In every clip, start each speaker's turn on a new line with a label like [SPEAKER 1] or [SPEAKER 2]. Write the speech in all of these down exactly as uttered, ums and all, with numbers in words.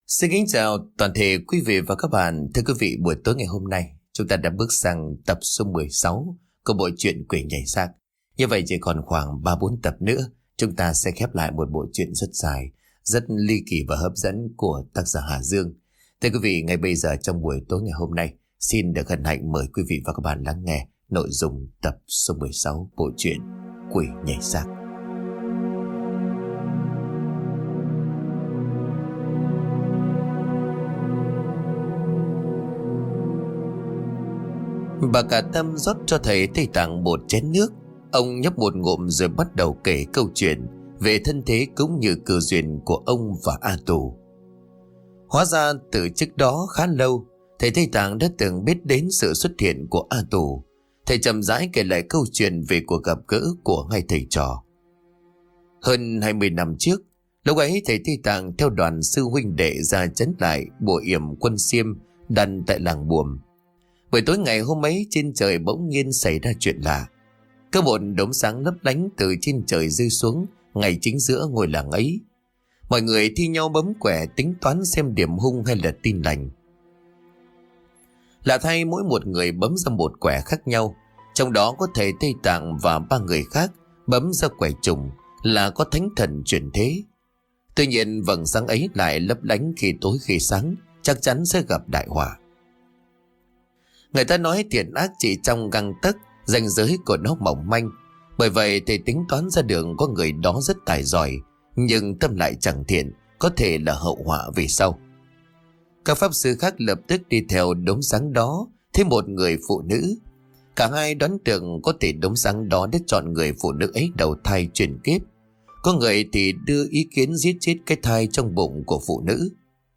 [SPEAKER 1] Xin kính chào toàn thể quý vị và các bạn. Thưa quý vị, buổi tối ngày hôm nay chúng ta đã bước sang tập số mười sáu của bộ truyện Quỷ Nhảy Xác. Như vậy chỉ còn khoảng ba bốn tập nữa chúng ta sẽ khép lại một bộ truyện rất dài, rất ly kỳ và hấp dẫn của tác giả Hà Dương. Thưa quý vị, ngay bây giờ trong buổi tối ngày hôm nay, xin được hân hạnh mời quý vị và các bạn lắng nghe nội dung tập số mười sáu bộ truyện Quỷ Nhảy Xác. Bà cả Tâm rót cho thầy Tây Tạng một chén nước. Ông nhấp một ngụm rồi bắt đầu kể câu chuyện về thân thế cũng như cơ duyên của ông và A Tù. Hóa ra từ trước đó khá lâu, thầy Tây Tạng đã từng biết đến sự xuất hiện của A Tù. Thầy chậm rãi kể lại câu chuyện về cuộc gặp gỡ của hai thầy trò. Hơn hai mươi năm trước, lúc ấy thầy Tây Tạng theo đoàn sư huynh đệ ra trấn lại bộ yểm quân Xiêm đặt tại làng Buồm. Buổi tối ngày hôm ấy, trên trời bỗng nhiên xảy ra chuyện lạ. Có một đốm sáng lấp lánh từ trên trời rơi xuống ngay chính giữa ngôi làng ấy. Mọi người thi nhau bấm quẻ tính toán xem điểm hung hay là tin lành. Lạ thay, mỗi một người bấm ra một quẻ khác nhau. Trong đó có thầy Tây Tạng và ba người khác bấm ra quẻ trùng là có thánh thần chuyển thế. Tuy nhiên vầng sáng ấy lại lấp lánh khi tối khi sáng, chắc chắn sẽ gặp đại họa. Người ta nói thiện ác chỉ trong gang tấc, ranh giới của nó mỏng manh. Bởi vậy thầy tính toán ra đường có người đó rất tài giỏi, nhưng tâm lại chẳng thiện, có thể là hậu họa về sau. Các pháp sư khác lập tức đi theo đốm sáng đó, thêm một người phụ nữ. Cả hai đoán tưởng có thể đốm sáng đó đã chọn người phụ nữ ấy đầu thai chuyển kiếp. Có người thì đưa ý kiến giết chết cái thai trong bụng của phụ nữ.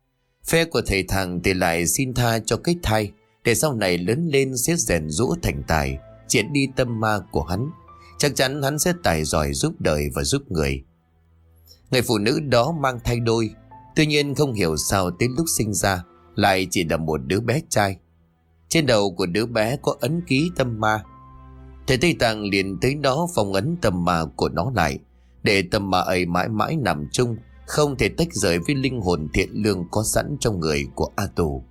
[SPEAKER 1] Phe của thầy Thằng thì lại xin tha cho cái thai, để sau này lớn lên sẽ rèn giũa thành tài, triệt đi tâm ma của hắn. Chắc chắn hắn sẽ tài giỏi giúp đời và giúp người. Người phụ nữ đó mang thai đôi, tuy nhiên không hiểu sao tới lúc sinh ra lại chỉ là một đứa bé trai. Trên đầu của đứa bé có ấn ký tâm ma. Thầy Tây Tạng liền tới đó phong ấn tâm ma của nó lại, để tâm ma ấy mãi mãi nằm chung, không thể tách rời với linh hồn thiện lương có sẵn trong người của A Tù.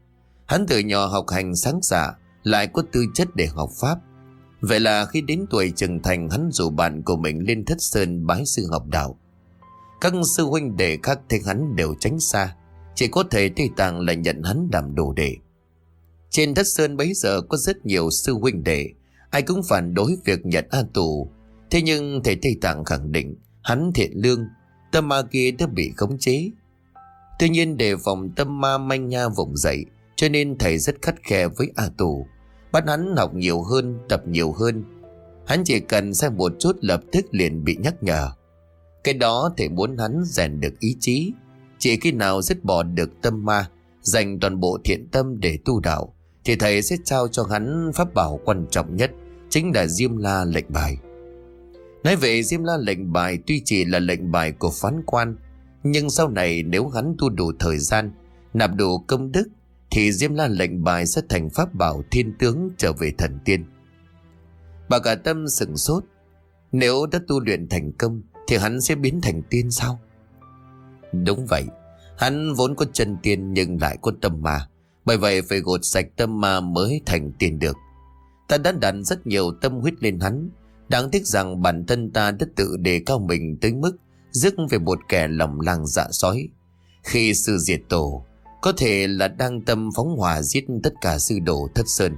[SPEAKER 1] Hắn từ nhỏ học hành sáng dạ, lại có tư chất để học pháp. Vậy là khi đến tuổi trưởng thành, hắn rủ bạn của mình lên Thất Sơn bái sư học đạo. Các sư huynh đệ khác thấy hắn đều tránh xa, chỉ có thầy Tây Tạng là nhận hắn làm đồ đệ. Trên Thất Sơn bấy giờ có rất nhiều sư huynh đệ, ai cũng phản đối việc nhận A Tù. Thế nhưng thầy Tây Tạng khẳng định hắn thiện lương, tâm ma kia đã bị khống chế. Tuy nhiên để phòng tâm ma manh nha vùng dậy, cho nên thầy rất khắt khe với A Tù, bắt hắn học nhiều hơn, tập nhiều hơn. Hắn chỉ cần sai một chút lập tức liền bị nhắc nhở. Cái đó thầy muốn hắn rèn được ý chí. Chỉ khi nào dứt bỏ được tâm ma, dành toàn bộ thiện tâm để tu đạo, thì thầy sẽ trao cho hắn pháp bảo quan trọng nhất, chính là Diêm La lệnh bài. Nói về Diêm La lệnh bài, tuy chỉ là lệnh bài của phán quan, nhưng sau này nếu hắn tu đủ thời gian, nạp đủ công đức, thì Diêm La lệnh bài sẽ thành pháp bảo thiên tướng trở về thần tiên. Bà cả Tâm sửng sốt. Nếu đã tu luyện thành công thì hắn sẽ biến thành tiên sao? Đúng vậy, hắn vốn có chân tiên nhưng lại có tâm ma, bởi vậy phải gột sạch tâm ma mới thành tiên được. Ta đã đặt rất nhiều tâm huyết lên hắn, đáng tiếc rằng bản thân ta đã tự đề cao mình tới mức rước về một kẻ lòng lang dạ sói. Khi sư diệt tổ, có thể là đang tâm phóng hỏa giết tất cả sư đồ Thất Sơn.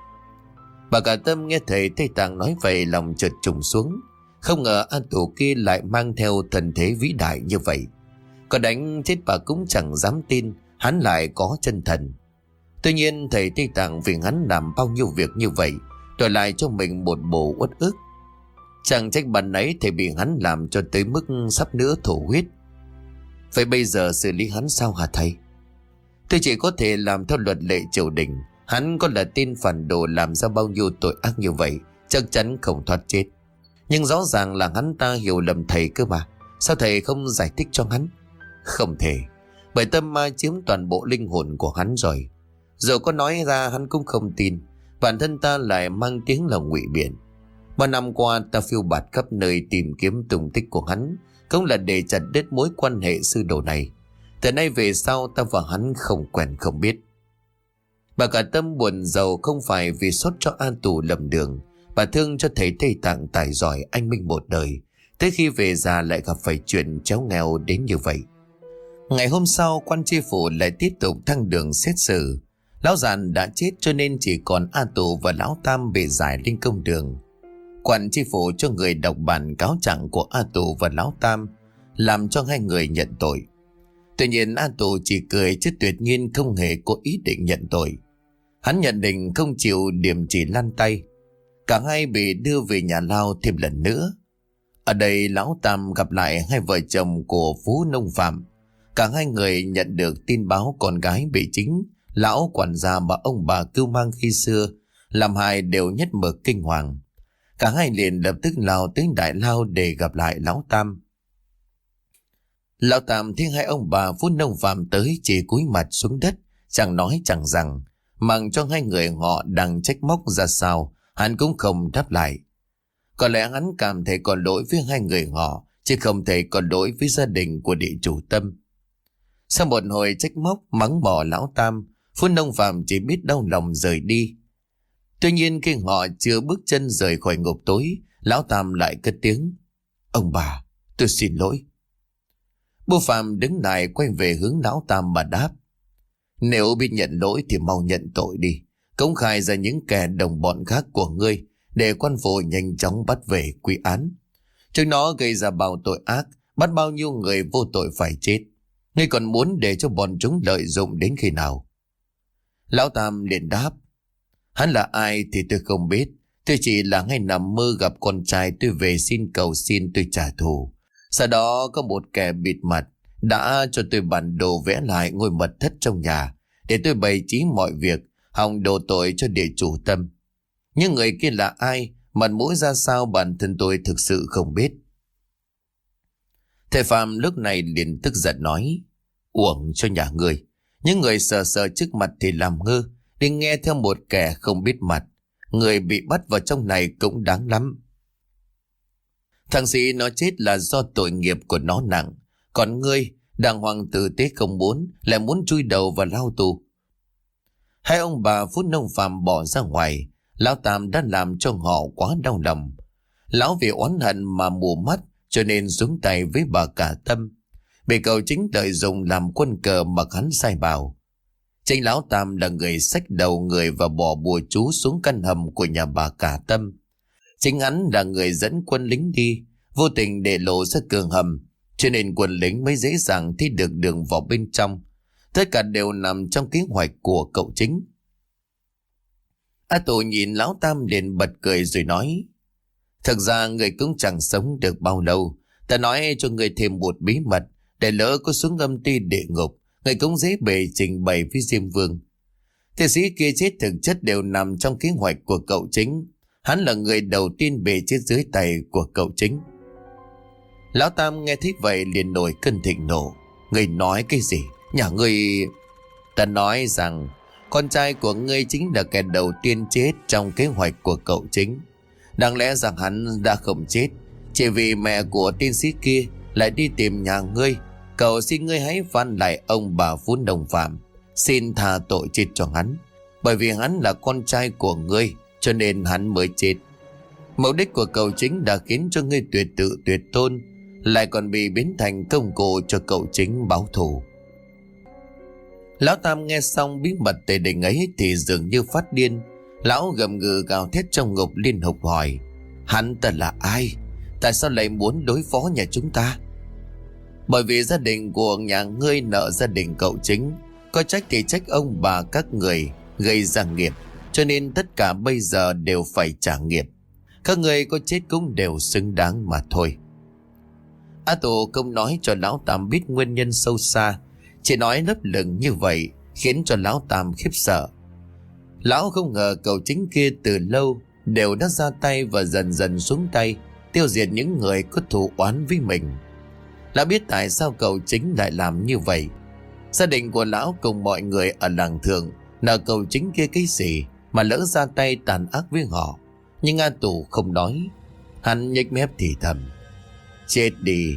[SPEAKER 1] Bà cả Tâm nghe thầy Tây Tạng nói vậy, lòng chợt trùng xuống. Không ngờ A Tù kia lại mang theo thần thế vĩ đại như vậy. Có đánh chết bà cũng chẳng dám tin hắn lại có chân thần. Tuy nhiên thầy Tây Tạng vì hắn làm bao nhiêu việc như vậy, đổi lại cho mình một bộ uất ức. Chẳng trách bạn ấy thầy bị hắn làm cho tới mức sắp nữa thổ huyết. Vậy bây giờ xử lý hắn sao hả thầy? Tôi chỉ có thể làm theo luật lệ triều đình. Hắn có là tên phản đồ làm ra bao nhiêu tội ác như vậy, chắc chắn không thoát chết. Nhưng rõ ràng là hắn ta hiểu lầm thầy cơ mà. Sao thầy không giải thích cho hắn? Không thể, bởi tâm ma chiếm toàn bộ linh hồn của hắn rồi. Dù có nói ra hắn cũng không tin. Bản thân ta lại mang tiếng là ngụy biện. Ba năm qua ta phiêu bạt khắp nơi tìm kiếm tung tích của hắn, cũng là để chặt đứt mối quan hệ sư đồ này. Từ nay về sau ta và hắn không quen không biết. Bà cả Tâm buồn rầu không phải vì sốt cho An Tù lầm đường. Bà thương cho thầy Tây Tạng tài giỏi anh minh một đời. Tới khi về già lại gặp phải chuyện chéo nghèo đến như vậy. Ngày hôm sau quan tri phủ lại tiếp tục thăng đường xét xử. Lão Giàn đã chết cho nên chỉ còn A Tù và Lão Tam bị giải lên công đường. Quan tri phủ cho người đọc bản cáo trạng của A Tù và Lão Tam, làm cho hai người nhận tội. Tuy nhiên A Tù chỉ cười chứ tuyệt nhiên không hề có ý định nhận tội. Hắn nhận định không chịu điểm chỉ lăn tay. Cả hai bị đưa về nhà lao thêm lần nữa. Ở đây Lão Tam gặp lại hai vợ chồng của Phú Nông Phạm. Cả hai người nhận được tin báo con gái bị chính lão quản gia mà ông bà cưu mang khi xưa làm hại đều nhất mực kinh hoàng. Cả hai liền lập tức lao tới đại lao để gặp lại Lão Tam. Lão Tam thấy hai ông bà Phú Nông Phạm tới chỉ cúi mặt xuống đất, chẳng nói chẳng rằng, mặc cho hai người họ đang trách móc ra sao, hắn cũng không đáp lại. Có lẽ hắn cảm thấy có lỗi với hai người họ, chứ không thể có lỗi với gia đình của địa chủ Tâm. Sau một hồi trách móc mắng mỏ Lão Tam, Phú Nông Phạm chỉ biết đau lòng rời đi. Tuy nhiên khi họ chưa bước chân rời khỏi ngục tối, Lão Tam lại cất tiếng: "Ông bà, tôi xin lỗi." Bố Phạm đứng lại quay về hướng Lão Tam mà đáp: "Nếu biết nhận lỗi thì mau nhận tội đi, công khai ra những kẻ đồng bọn khác của ngươi để quan phủ nhanh chóng bắt về quy án. Chúng nó gây ra bao tội ác, bắt bao nhiêu người vô tội phải chết. Ngươi còn muốn để cho bọn chúng lợi dụng đến khi nào?" Lão Tam liền đáp: "Hắn là ai thì tôi không biết. Tôi chỉ là ngay nằm mơ gặp con trai tôi về xin cầu xin tôi trả thù. Sau đó có một kẻ bịt mặt đã cho tôi bản đồ vẽ lại ngôi mật thất trong nhà để tôi bày trí mọi việc, hòng đổ tội cho địa chủ Tâm. Nhưng người kia là ai, mặt mũi ra sao bản thân tôi thực sự không biết." Thầy Phạm lúc này liền tức giận nói: "Uổng cho nhà người. Những người sờ sờ trước mặt thì làm ngơ, đi nghe theo một kẻ không biết mặt. Người bị bắt vào trong này cũng đáng lắm. Thằng sĩ nó chết là do tội nghiệp của nó nặng. Còn ngươi, đàng hoàng tử tế không muốn, lại muốn chui đầu vào lao tù." Hai ông bà Phú Nông Phạm bỏ ra ngoài. Lão Tam đã làm cho họ quá đau lòng. Lão vì oán hận mà mù mắt, cho nên xuống tay với bà cả Tâm. Bị cậu chính lợi dụng làm quân cờ mặc hắn sai bảo. Chính Lão Tam là người xách đầu người và bỏ bùa chú xuống căn hầm của nhà bà cả Tâm. Chính hắn là người dẫn quân lính đi, vô tình để lộ ra cường hầm, cho nên quân lính mới dễ dàng thấy được đường vào bên trong. Tất cả đều nằm trong kế hoạch của cậu chính. A Tù nhìn Lão Tam liền bật cười rồi nói: "Thực ra người cũng chẳng sống được bao lâu. Ta nói cho người thêm một bí mật, để lỡ có xuống âm ty địa ngục, người cũng dễ bề trình bày với Diêm Vương. Thế sĩ kia chết thực chất đều nằm trong kế hoạch của cậu chính. Hắn là người đầu tiên bị chết dưới tay của cậu chính." Lão Tam nghe thấy vậy liền nổi cơn thịnh nộ: "Người nói cái gì? Nhà ngươi..." "Ta nói rằng con trai của ngươi chính là kẻ đầu tiên chết trong kế hoạch của cậu chính. Đáng lẽ rằng hắn đã không chết, chỉ vì mẹ của tiên sĩ kia lại đi tìm nhà ngươi. Cậu xin ngươi hãy van lại ông bà Phú Nông Phạm, xin tha tội chết cho hắn. Bởi vì hắn là con trai của ngươi, cho nên hắn mới chết. Mục đích của cậu chính đã khiến cho ngươi tuyệt tự tuyệt tôn, lại còn bị biến thành công cụ cho cậu chính báo thù." Lão Tam nghe xong bí mật tề đình ấy thì dường như phát điên. Lão gầm gừ gào thét trong ngục liên tục hỏi: "Hắn ta là ai? Tại sao lại muốn đối phó nhà chúng ta?" "Bởi vì gia đình của nhà ngươi nợ gia đình cậu chính, có trách thì trách ông bà các người gây ra nghiệp, cho nên tất cả bây giờ đều phải trả nghiệp. Các người có chết cũng đều xứng đáng mà thôi." A Tù không nói cho Lão Tam biết nguyên nhân sâu xa, chỉ nói lấp lửng như vậy khiến cho Lão Tam khiếp sợ. Lão không ngờ cậu chính kia từ lâu đều đã ra tay và dần dần xuống tay, tiêu diệt những người có thù oán với mình. Lão biết tại sao cậu chính lại làm như vậy. Gia đình của lão cùng mọi người ở làng Thượng nợ cậu chính kia cái gì mà lỡ ra tay tàn ác với họ. Nhưng A Tù không nói. Hắn nhếch mép thì thầm: "Chết đi,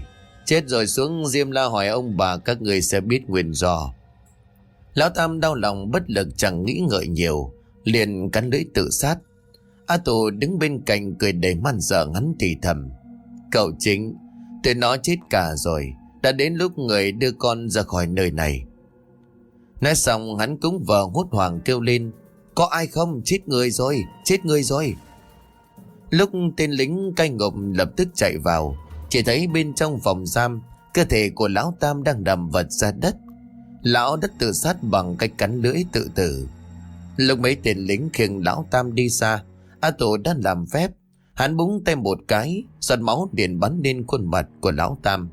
[SPEAKER 1] Chết rồi xuống Diêm La hỏi ông bà, các người sẽ biết nguyên do. Lão Tam đau lòng bất lực chẳng nghĩ ngợi nhiều, liền cắn lưỡi tự sát. A Tù đứng bên cạnh cười đầy man dợ, hắn thì thầm: Cậu Chính, tụi nó chết cả rồi, đã đến lúc người đưa con ra khỏi nơi này. Nói xong hắn cũng vờ hốt hoảng kêu lên: Có ai không? Chết người rồi, chết người rồi. Lúc tên lính cai ngục lập tức chạy vào, chỉ thấy bên trong phòng giam, cơ thể của lão Tam đang nằm vật ra đất. Lão đã tự sát bằng cách cắn lưỡi tự tử. Lúc mấy tên lính khiêng lão Tam đi xa, A Tù đã làm phép, hắn búng tay một cái, giọt máu liền bắn lên khuôn mặt của lão Tam.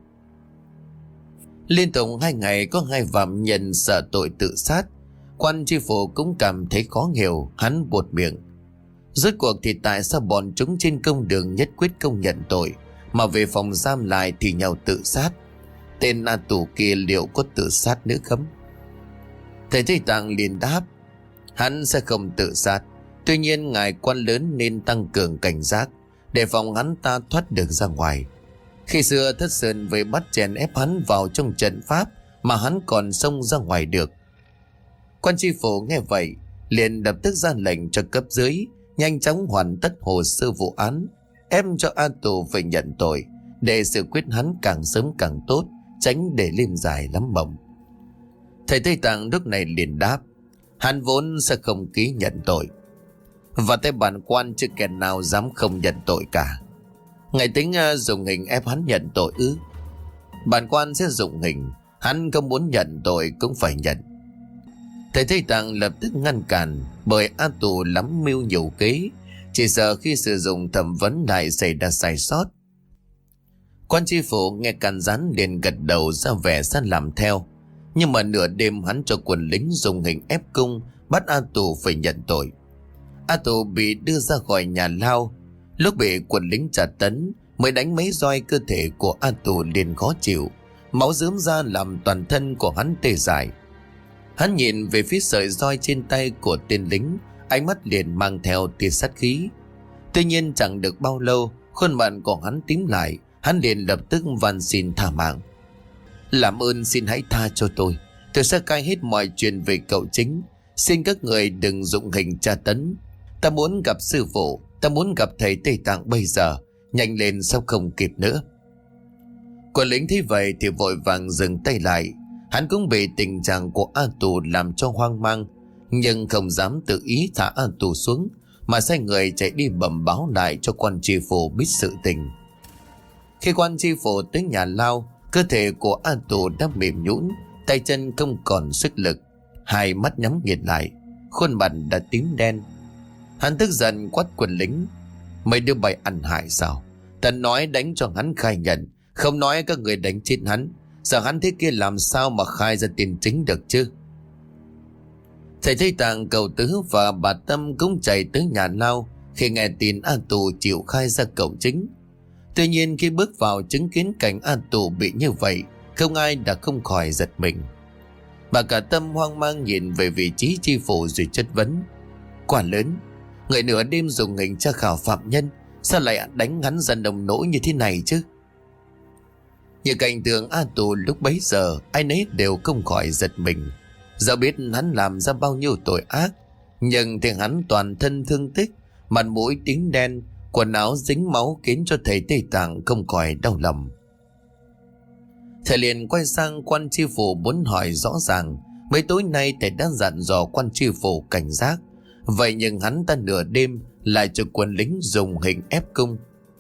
[SPEAKER 1] Liên tục hai ngày có hai phạm nhân sợ tội tự sát. Quan tri phủ cũng cảm thấy khó hiểu, hắn buột miệng: Rốt cuộc thì tại sao bọn chúng trên công đường nhất quyết công nhận tội, mà về phòng giam lại thì nhau tự sát? Tên A Tù kia liệu có tự sát nữa không? Thầy Tây Tạng liền đáp: Hắn sẽ không tự sát. Tuy nhiên ngài quan lớn nên tăng cường cảnh giác, để phòng hắn ta thoát được ra ngoài. Khi xưa Thất Sơn về bắt chèn ép hắn vào trong trận pháp, mà hắn còn xông ra ngoài được. Quan tri phủ nghe vậy liền lập tức ra lệnh cho cấp dưới nhanh chóng hoàn tất hồ sơ vụ án, ép cho A Tù phải nhận tội, để xử quyết hắn càng sớm càng tốt, tránh để đêm dài lắm mộng. Thầy Tây Tạng lúc này liền đáp: Hắn vốn sẽ không ký nhận tội, và tay bản quan chưa kẻ nào dám không nhận tội cả. Ngài tính uh, dùng hình ép hắn nhận tội ư? Bản quan sẽ dùng hình, hắn không muốn nhận tội cũng phải nhận. Thầy Tây Tạng lập tức ngăn cản, bởi A Tù lắm mưu nhiều kế, chỉ sợ khi sử dụng thẩm vấn lại xảy ra sai sót. Quan tri phủ nghe can gián liền gật đầu ra vẻ sẵn làm theo. Nhưng mà nửa đêm hắn cho quân lính dùng hình ép cung, bắt A Tù phải nhận tội. A Tù bị đưa ra khỏi nhà lao. Lúc bị quân lính tra tấn mới đánh mấy roi, cơ thể của A Tù liền khó chịu, máu rớm ra làm toàn thân của hắn tê dại. Hắn nhìn về phía sợi roi trên tay của tên lính, ánh mắt liền mang theo tia sát khí. Tuy nhiên chẳng được bao lâu, khuôn mặt của hắn tím lại, hắn liền lập tức van xin tha mạng: Làm ơn xin hãy tha cho tôi, tôi sẽ cai hết mọi chuyện về cậu Chính. Xin các người đừng dụng hình tra tấn. Ta muốn gặp sư phụ, ta muốn gặp thầy Tây Tạng bây giờ, nhanh lên sao không kịp nữa. Quân lính thấy vậy thì vội vàng dừng tay lại. Hắn cũng bị tình trạng của A Tù làm cho hoang mang, nhưng không dám tự ý thả A Tù xuống, mà sai người chạy đi bẩm báo lại cho quan tri phủ biết sự tình. Khi quan tri phủ tới nhà lao, cơ thể của A Tù đã mềm nhũn, tay chân không còn sức lực, hai mắt nhắm nghiền lại, khuôn mặt đã tím đen. Hắn tức giận quát quân lính: Mấy đứa bay ăn hại sao? Ta nói đánh cho hắn khai nhận, không nói các người đánh chết hắn. Giờ hắn thế kia làm sao mà khai ra tiền chính được chứ? Thầy Tây Tạng, Cậu Tứ và bà Tâm cũng chạy tới nhà lao khi nghe tin A Tù chịu khai ra cậu Chính. Tuy nhiên khi bước vào chứng kiến cảnh A Tù bị như vậy, không ai đã không khỏi giật mình. Bà cả Tâm hoang mang nhìn về vị trí tri phủ rồi chất vấn: Quả lớn, người nửa đêm dùng hình tra khảo phạm nhân, sao lại đánh hắn ra nông nỗi như thế này chứ? Như cảnh tượng A Tù lúc bấy giờ, ai nấy đều không khỏi giật mình. Dẫu biết hắn làm ra bao nhiêu tội ác, nhưng thì hắn toàn thân thương tích, mặt mũi tím đen, quần áo dính máu, khiến cho thầy Tây Tạng không khỏi đau lòng. Thầy liền quay sang quan tri phủ muốn hỏi rõ ràng. Mấy tối nay thầy đã dặn dò quan tri phủ cảnh giác, vậy nhưng hắn ta nửa đêm lại cho quân lính dùng hình ép cung.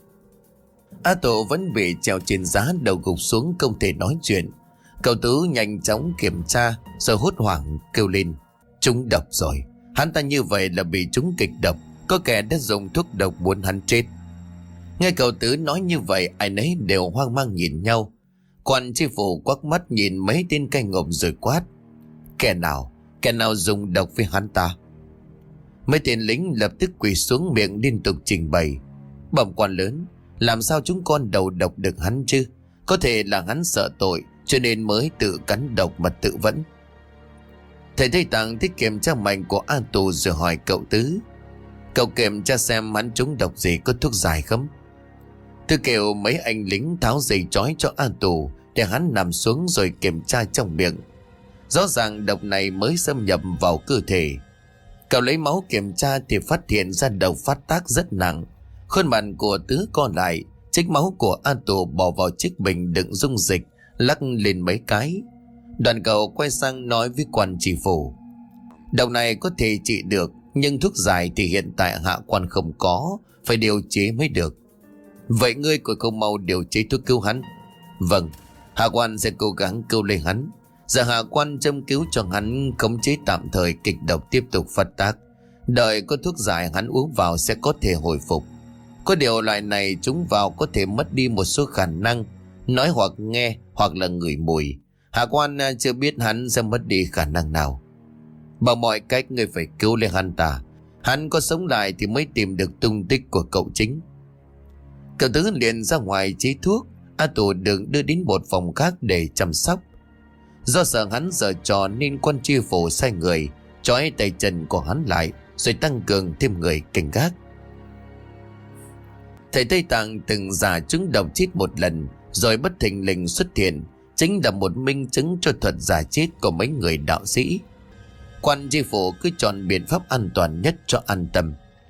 [SPEAKER 1] A Tù vẫn bị treo trên giá, đầu gục xuống không thể nói chuyện. Cậu Tứ nhanh chóng kiểm tra rồi hốt hoảng kêu lên: Trúng độc rồi, hắn ta như vậy là bị trúng kịch độc, có kẻ đã dùng thuốc độc muốn hắn chết. Nghe cậu Tứ nói như vậy, ai nấy đều hoang mang nhìn nhau. Quan tri phủ quắc mắt nhìn mấy tên cai ngục rồi quát: Kẻ nào, kẻ nào dùng độc với hắn ta? Mấy tên lính lập tức quỳ xuống, miệng liên tục trình bày: Bẩm quan lớn, làm sao chúng con đầu độc được hắn chứ? Có thể là hắn sợ tội cho nên mới tự cắn độc mà tự vẫn. Thầy Tây Tạng thích kiểm tra mạnh của A Tù rồi hỏi cậu Tứ: Cậu kiểm tra xem hắn trúng độc gì, có thuốc giải không? Tôi kêu mấy anh lính tháo dây trói cho A Tù để hắn nằm xuống rồi kiểm tra trong miệng. Rõ ràng độc này mới xâm nhập vào cơ thể. Cậu lấy máu kiểm tra thì phát hiện ra độc phát tác rất nặng. Khuôn mặt của Tứ co lại, trích máu của A Tù bỏ vào chiếc bình đựng dung dịch, lắc lên mấy cái. Đoàn cậu quay sang nói với quan tri phủ: độc này có thể trị được, nhưng thuốc giải thì hiện tại hạ quan không có, phải điều chế mới được. Vậy ngươi của không mau điều chế thuốc cứu hắn? Vâng, hạ quan sẽ cố gắng cứu lấy hắn. Giờ hạ quan châm cứu cho hắn, khống chế tạm thời kịch độc tiếp tục phát tác. Đợi có thuốc giải hắn uống vào sẽ có thể hồi phục. Có điều loại này chúng vào có thể mất đi một số khả năng nói hoặc nghe hoặc là ngửi mùi. Hạ quan chưa biết hắn sẽ mất đi khả năng nào. Bằng mọi cách ngươi phải cứu lấy hắn ta. Hắn có sống lại thì mới tìm được tung tích của cậu Chính. Cậu Tứ liền ra ngoài chế thuốc. A Tù được đưa đến một phòng khác để chăm sóc. Do sợ hắn giở trò nên quan tri phủ sai người trói tay chân của hắn lại, rồi tăng cường thêm người canh gác. Thầy Tây Tạng từng giả trúng độc chết một lần rồi bất thình lình xuất hiện, chính là một minh chứng cho thuật giả chết của mấy người đạo sĩ. Quan tri phủ cứ chọn biện pháp an toàn nhất cho an tâm.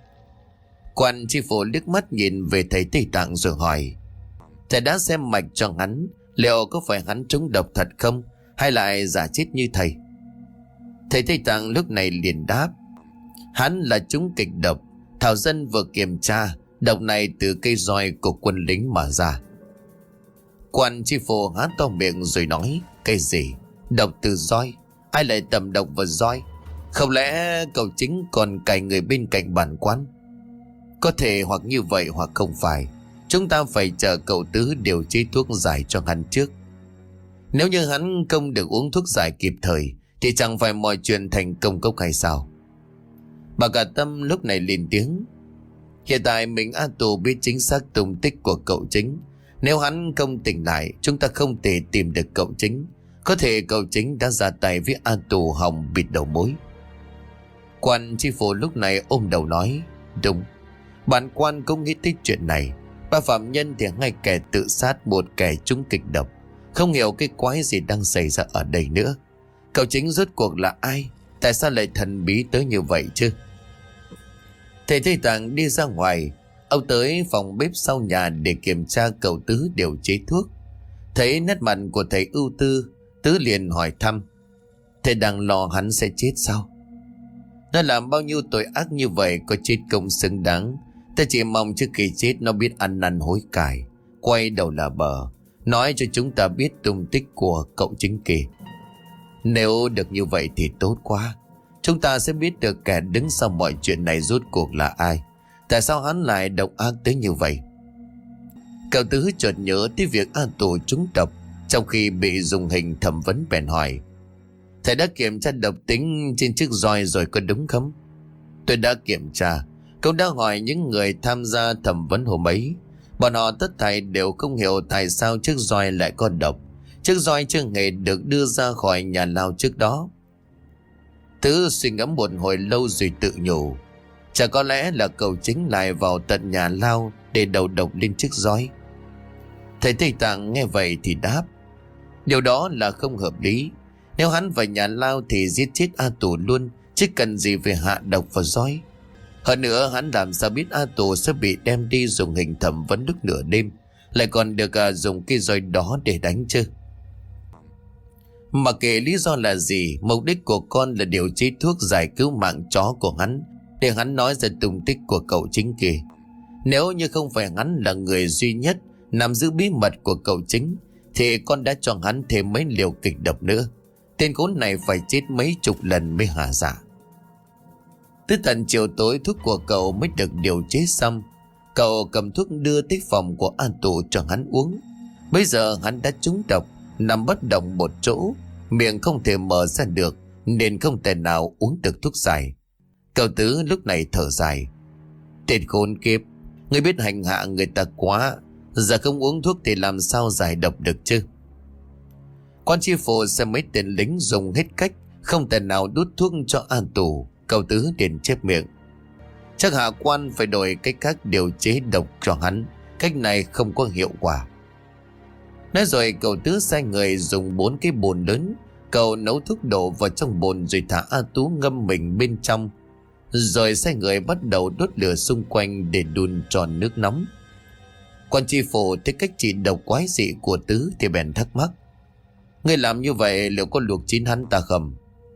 [SPEAKER 1] Quan tri phủ liếc mắt nhìn về thầy Tây Tạng rồi hỏi: thầy đã xem mạch cho hắn, liệu có phải hắn trúng độc thật không, hay lại giả chết như thầy? Thầy Tây Tạng lúc này liền đáp: hắn là trúng kịch độc. Thảo dân vừa kiểm tra, độc này từ cây roi của quân lính mà ra. Quan tri phủ há to miệng rồi nói: cái gì? Độc từ roi? Ai lại tầm độc vào roi? Không lẽ cậu Chính còn cài người bên cạnh bản quan? Có thể hoặc như vậy hoặc không phải. Chúng ta phải chờ cậu Tứ điều chế thuốc giải cho hắn trước. Nếu như hắn không được uống thuốc giải kịp thời thì chẳng phải mọi chuyện thành công cốc hay sao? Bà Cả Tâm lúc này lên tiếng: hiện tại mình A Tù biết chính xác tung tích của cậu Chính. Nếu hắn không tỉnh lại, chúng ta không thể tìm được cậu Chính. Có thể cậu Chính đã ra tay với A Tù hòng bịt đầu mối. Quan tri phủ lúc này ôm đầu nói: đúng, bản quan cũng nghĩ tới chuyện này. Ba phạm nhân thì ngay kẻ tự sát, một kẻ trúng kịch độc. Không hiểu cái quái gì đang xảy ra ở đây nữa. Cậu Chính rốt cuộc là ai? Tại sao lại thần bí tới như vậy chứ? Thầy Tây Tạng đi ra ngoài. Ông tới phòng bếp sau nhà để kiểm tra cậu Tứ điều chế thuốc. Thấy nét mặt của thầy ưu tư, Tứ liền hỏi thăm: thầy đang lo hắn sẽ chết sao? Nó làm bao nhiêu tội ác như vậy, có chết công xứng đáng. Ta chỉ mong trước khi chết nó biết ăn năn hối cải, quay đầu là bờ, nói cho chúng ta biết tung tích của cậu Chính kia. Nếu được như vậy thì tốt quá. Chúng ta sẽ biết được kẻ đứng sau mọi chuyện này rốt cuộc là ai. Tại sao hắn lại độc ác tới như vậy? Cậu Tứ chợt nhớ tới việc A Tù trúng độc. Trong khi bị dùng hình thẩm vấn bèn hỏi: thầy đã kiểm tra độc tính trên chiếc roi rồi có đúng không? Tôi đã kiểm tra. Cậu đã hỏi những người tham gia thẩm vấn hôm ấy. Bọn họ tất thảy đều không hiểu tại sao chiếc roi lại có độc. Chiếc roi chưa hề được đưa ra khỏi nhà lao trước đó. Tứ suy ngẫm một hồi lâu rồi tự nhủ: chả có lẽ là cậu Chính lại vào tận nhà lao để đầu độc lên chiếc roi? Thầy Tây Tạng nghe vậy thì đáp: điều đó là không hợp lý. Nếu hắn vào nhà lao thì giết chết A Tù luôn, chứ cần gì phải hạ độc vào roi. Hơn nữa hắn làm sao biết A Tù sẽ bị đem đi dùng hình thẩm vấn lúc nửa đêm, lại còn được à, dùng cái roi đó để đánh chứ? Mà kể lý do là gì, mục đích của con là điều chế thuốc giải cứu mạng chó của hắn, để hắn nói ra tung tích của cậu Chính kia. Nếu như không phải hắn là người duy nhất nắm giữ bí mật của cậu Chính, thì con đã cho hắn thêm mấy liều kịch độc nữa. Tên khốn này phải chết mấy chục lần mới hả dạ. Tới tận chiều tối thuốc của cậu mới được điều chế xong. Cậu cầm thuốc đưa tới phòng của An Tù cho hắn uống. Bây giờ hắn đã trúng độc, nằm bất động một chỗ, miệng không thể mở ra được, nên không thể nào uống được thuốc giải. Cậu Tứ lúc này thở dài: tên khốn kiếp, ngươi biết hành hạ người ta quá. Giờ không uống thuốc thì làm sao giải độc được chứ? Quan tri phủ xem mấy tên lính dùng hết cách, không thể nào đút thuốc cho An Tù. Cậu Tứ liền chép miệng: chắc hạ quan phải đổi cách khác điều chế độc cho hắn. cách này không có hiệu quả. Nói rồi cậu Tứ sai người dùng bốn cái bồn lớn. Cậu nấu thuốc đổ vào trong bồn rồi thả A Tú ngâm mình bên trong. Rồi sai người bắt đầu đốt lửa xung quanh để đun tròn nước nóng. Quan tri phủ thấy cách trị độc quái dị của Tứ thì bèn thắc mắc: "Ngươi làm như vậy liệu có luộc chín hắn ta không?"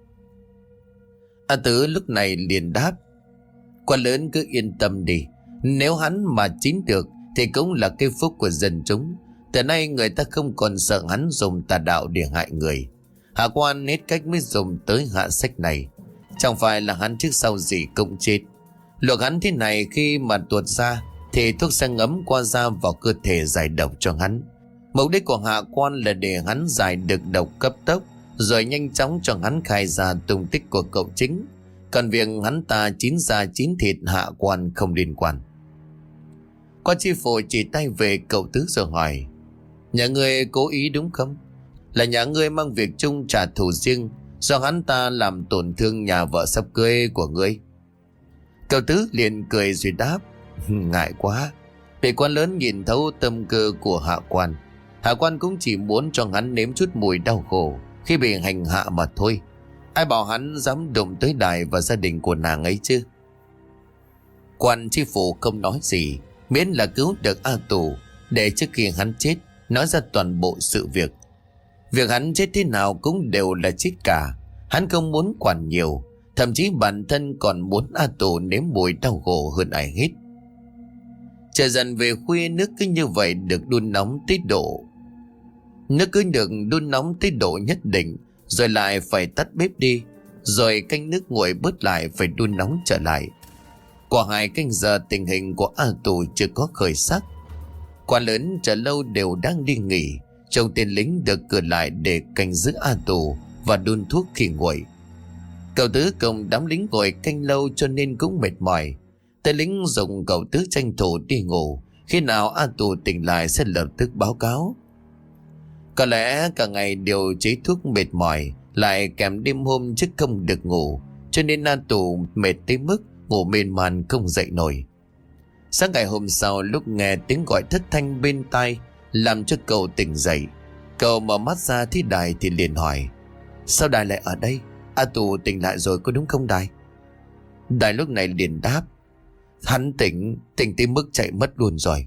[SPEAKER 1] A Tứ lúc này liền đáp: "Quan lớn cứ yên tâm đi. Nếu hắn mà chín được thì cũng là cái phúc của dân chúng. Từ nay người ta không còn sợ hắn dùng tà đạo để hại người. Hạ quan hết cách mới dùng tới hạ sách này. Chẳng phải là hắn trước sau gì cũng chết. Luộc hắn thế này khi mà tuột ra thì thuốc sẽ ngấm qua da vào cơ thể giải độc cho hắn. Mục đích của hạ quan là để hắn giải được độc cấp tốc, rồi nhanh chóng cho hắn khai ra tung tích của cậu Chính. Còn việc hắn ta chín da chín thịt hạ quan không liên quan." Quan tri phủ chỉ tay về cậu Tứ rồi hỏi: "Nhà ngươi cố ý đúng không? Là nhà ngươi mang việc chung trả thù riêng do hắn ta làm tổn thương nhà vợ sắp cưới của ngươi?" Cậu Tứ liền cười rồi đáp: "Ngại quá. Bị quan lớn nhìn thấu tâm cơ của hạ quan. Hạ quan cũng chỉ muốn cho hắn nếm chút mùi đau khổ khi bị hành hạ mà thôi. Ai bảo hắn dám đụng tới Đài và gia đình của nàng ấy chứ?" Quan tri phủ không nói gì, miễn là cứu được A Tù, để trước khi hắn chết nói ra toàn bộ sự việc. Việc hắn chết thế nào cũng đều là chết cả. Hắn không muốn quản nhiều, thậm chí bản thân còn muốn A Tù nếm mùi đau khổ hơn ai hết. Trời dần về khuya, nước cứ như vậy được đun nóng tới độ Nước cứ được đun nóng tới độ nhất định, rồi lại phải tắt bếp đi, rồi canh nước nguội bớt lại phải đun nóng trở lại. Qua hai canh giờ tình hình của A Tù chưa có khởi sắc. Quan lớn chờ lâu đều đang đi nghỉ, trong tên lính được cử lại để canh giữ A Tù và đun thuốc khi nguội. Cậu Tứ cùng đám lính ngồi canh lâu cho nên cũng mệt mỏi. Tên lính dùng cậu Tứ tranh thủ đi ngủ, khi nào A Tù tỉnh lại sẽ lập tức báo cáo. Có lẽ cả ngày điều chế thuốc mệt mỏi, lại kèm đêm hôm chứ không được ngủ, cho nên A Tù mệt tới mức ngủ miên man không dậy nổi. Sáng ngày hôm sau, lúc nghe tiếng gọi thất thanh bên tai làm cho cậu tỉnh dậy. Cậu mở mắt ra thấy Đài thì liền hỏi: "Sao Đài lại ở đây? A Tù tỉnh lại rồi có đúng không Đài?" Đài lúc này liền đáp: "Hắn tỉnh, tỉnh tới mức chạy mất luôn rồi."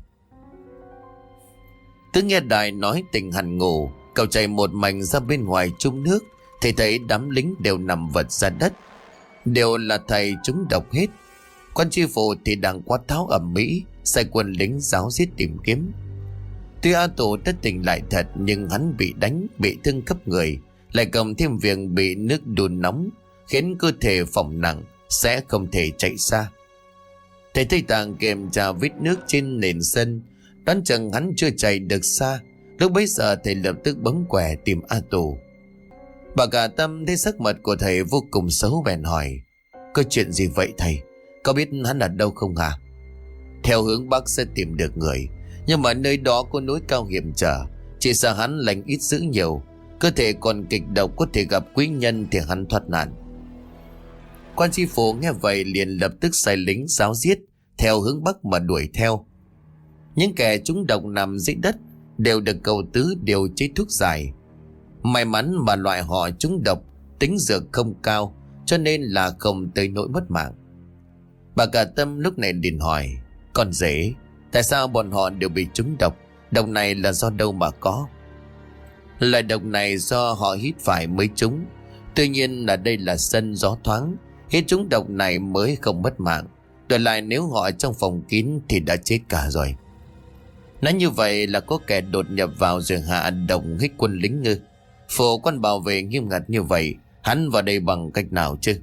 [SPEAKER 1] Cứ nghe Đài nói tỉnh hẳn ngủ, cậu chạy một mạch ra bên ngoài chung nước thì thấy đám lính đều nằm vật ra đất, đều là thầy chúng độc hết. Quan tri phủ thì đang quát tháo ầm ĩ, sai quân lính giáo giết tìm kiếm. Tuy A Tù đã tỉnh lại thật, nhưng hắn bị đánh, bị thương khắp người, lại cộng thêm việc bị nước đun nóng khiến cơ thể phỏng nặng, sẽ không thể chạy xa. Thầy Tây Tạng kiểm tra vết nước trên nền sân, đoán chừng hắn chưa chạy được xa. Lúc bấy giờ thầy lập tức bấm quẻ tìm A Tù. Bà Cả Tâm thấy sắc mặt của thầy vô cùng xấu bèn hỏi: "Có chuyện gì vậy thầy? Có biết hắn ở đâu không hả?" "Theo hướng Bắc sẽ tìm được người, nhưng mà nơi đó có núi cao hiểm trở, chỉ sợ hắn lành ít dữ nhiều, cơ thể còn kịch độc, có thể gặp quý nhân thì hắn thoát nạn." Quan tri phủ nghe vậy liền lập tức sai lính giáo giết theo hướng Bắc mà đuổi theo. Những kẻ trúng độc nằm dưới đất đều được cậu Tứ điều chế thuốc giải. May mắn mà loại họ trúng độc tính dược không cao, cho nên là không tới nỗi mất mạng. Bà Cả Tâm lúc này liền hỏi: "Con rể, tại sao bọn họ đều bị trúng độc? Độc này là do đâu mà có?" "Loại độc này do họ hít phải mới trúng. Tuy nhiên là đây là sân gió thoáng, hít trúng độc này mới không mất mạng. Đổi lại nếu họ trong phòng kín thì đã chết cả rồi." Nói như vậy là có kẻ đột nhập vào rồi hạ độc hít quân lính ngư. Phủ quan bảo vệ nghiêm ngặt như vậy, hắn vào đây bằng cách nào chứ?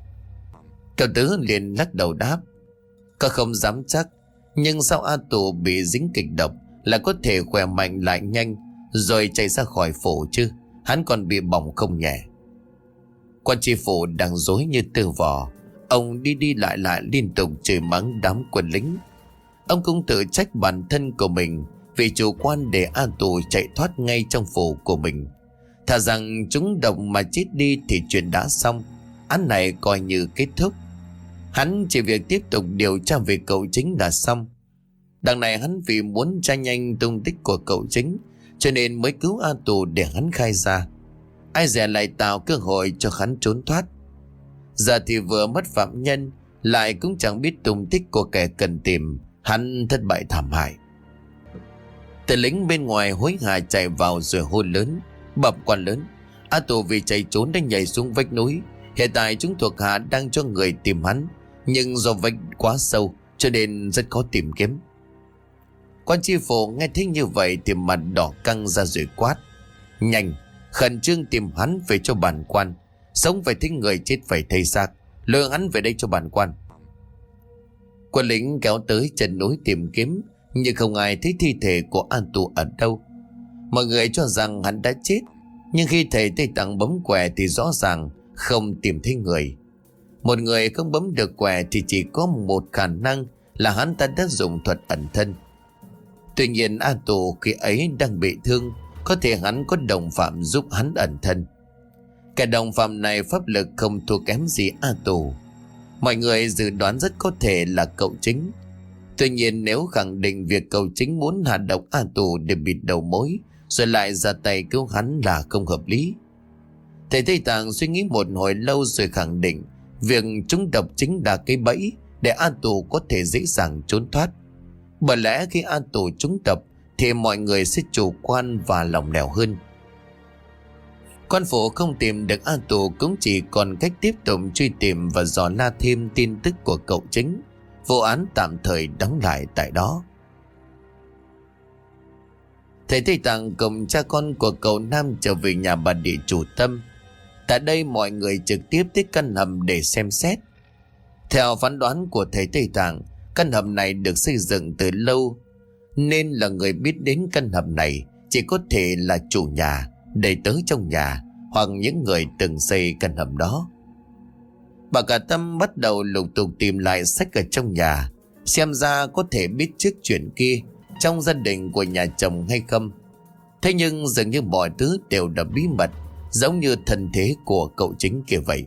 [SPEAKER 1] Cậu Tứ liền lắc đầu đáp: "Có không dám chắc, nhưng sao A Tù bị dính kịch độc là có thể khỏe mạnh lại nhanh rồi chạy ra khỏi phủ chứ? Hắn còn bị bỏng không nhẹ." Quan tri phủ đang rối như tơ vò. Ông đi đi lại lại liên tục chửi mắng đám quân lính. Ông cũng tự trách bản thân của mình vì chủ quan để A Tù chạy thoát ngay trong phủ của mình. Thà rằng chúng độc mà chết đi thì chuyện đã xong, án này coi như kết thúc. Hắn chỉ việc tiếp tục điều tra về cậu Chính là xong. Đằng này hắn vì muốn tra nhanh tung tích của cậu chính, cho nên mới cứu A Tù để hắn khai ra. Ai dè lại tạo cơ hội cho hắn trốn thoát. Giờ thì vừa mất phạm nhân, lại cũng chẳng biết tung tích của kẻ cần tìm, hắn thất bại thảm hại. Tên lính bên ngoài hối hả chạy vào rồi hô lớn: "Bẩm quan lớn, A Tù vì chạy trốn đã nhảy xuống vách núi. Hiện tại chúng thuộc hạ đang cho người tìm hắn, nhưng do vách quá sâu cho nên rất khó tìm kiếm." Quan chi phủ nghe thấy như vậy thì mặt đỏ căng ra rồi quát: "Nhanh, khẩn trương tìm hắn về cho bản quan. Sống phải thấy người, chết phải thấy xác. Lôi hắn về đây cho bản quan." Quân lính kéo tới chân núi tìm kiếm, nhưng không ai thấy thi thể của An Tù ở đâu. Mọi người cho rằng hắn đã chết, nhưng khi thầy Tây Tạng bấm quẻ thì rõ ràng không tìm thấy người. Một người không bấm được quẻ thì chỉ có một khả năng là hắn ta đã dùng thuật ẩn thân. Tuy nhiên A Tù khi ấy đang bị thương, có thể hắn có đồng phạm giúp hắn ẩn thân. Kẻ đồng phạm này pháp lực không thua kém gì A Tù. Mọi người dự đoán rất có thể là cậu chính. Tuy nhiên nếu khẳng định việc cậu chính muốn hạ độc A Tù để bịt đầu mối rồi lại ra tay cứu hắn là không hợp lý. Thầy Tây Tạng suy nghĩ một hồi lâu rồi khẳng định việc chúng độc chính là cái bẫy để A Tù có thể dễ dàng trốn thoát. Bởi lẽ khi A Tù trúng độc thì mọi người sẽ chủ quan và lòng lẻo hơn. Quan phủ không tìm được A Tù cũng chỉ còn cách tiếp tục truy tìm và dò la thêm tin tức của cậu chính. Vụ án tạm thời đóng lại tại đó. Thầy Tây Tạng cùng cha con của cậu Nam trở về nhà bà địa chủ Tâm. Tại đây mọi người trực tiếp tới căn hầm để xem xét. Theo phán đoán của thầy Tây Tạng, căn hầm này được xây dựng từ lâu, nên là người biết đến căn hầm này chỉ có thể là chủ nhà, đầy tớ trong nhà, hoặc những người từng xây căn hầm đó. Bà cả Tâm bắt đầu lục tục tìm lại sách ở trong nhà, xem ra có thể biết trước chuyện kia trong gia đình của nhà chồng hay không. Thế nhưng dường như mọi thứ đều đã bí mật, giống như thân thế của cậu chính kia vậy.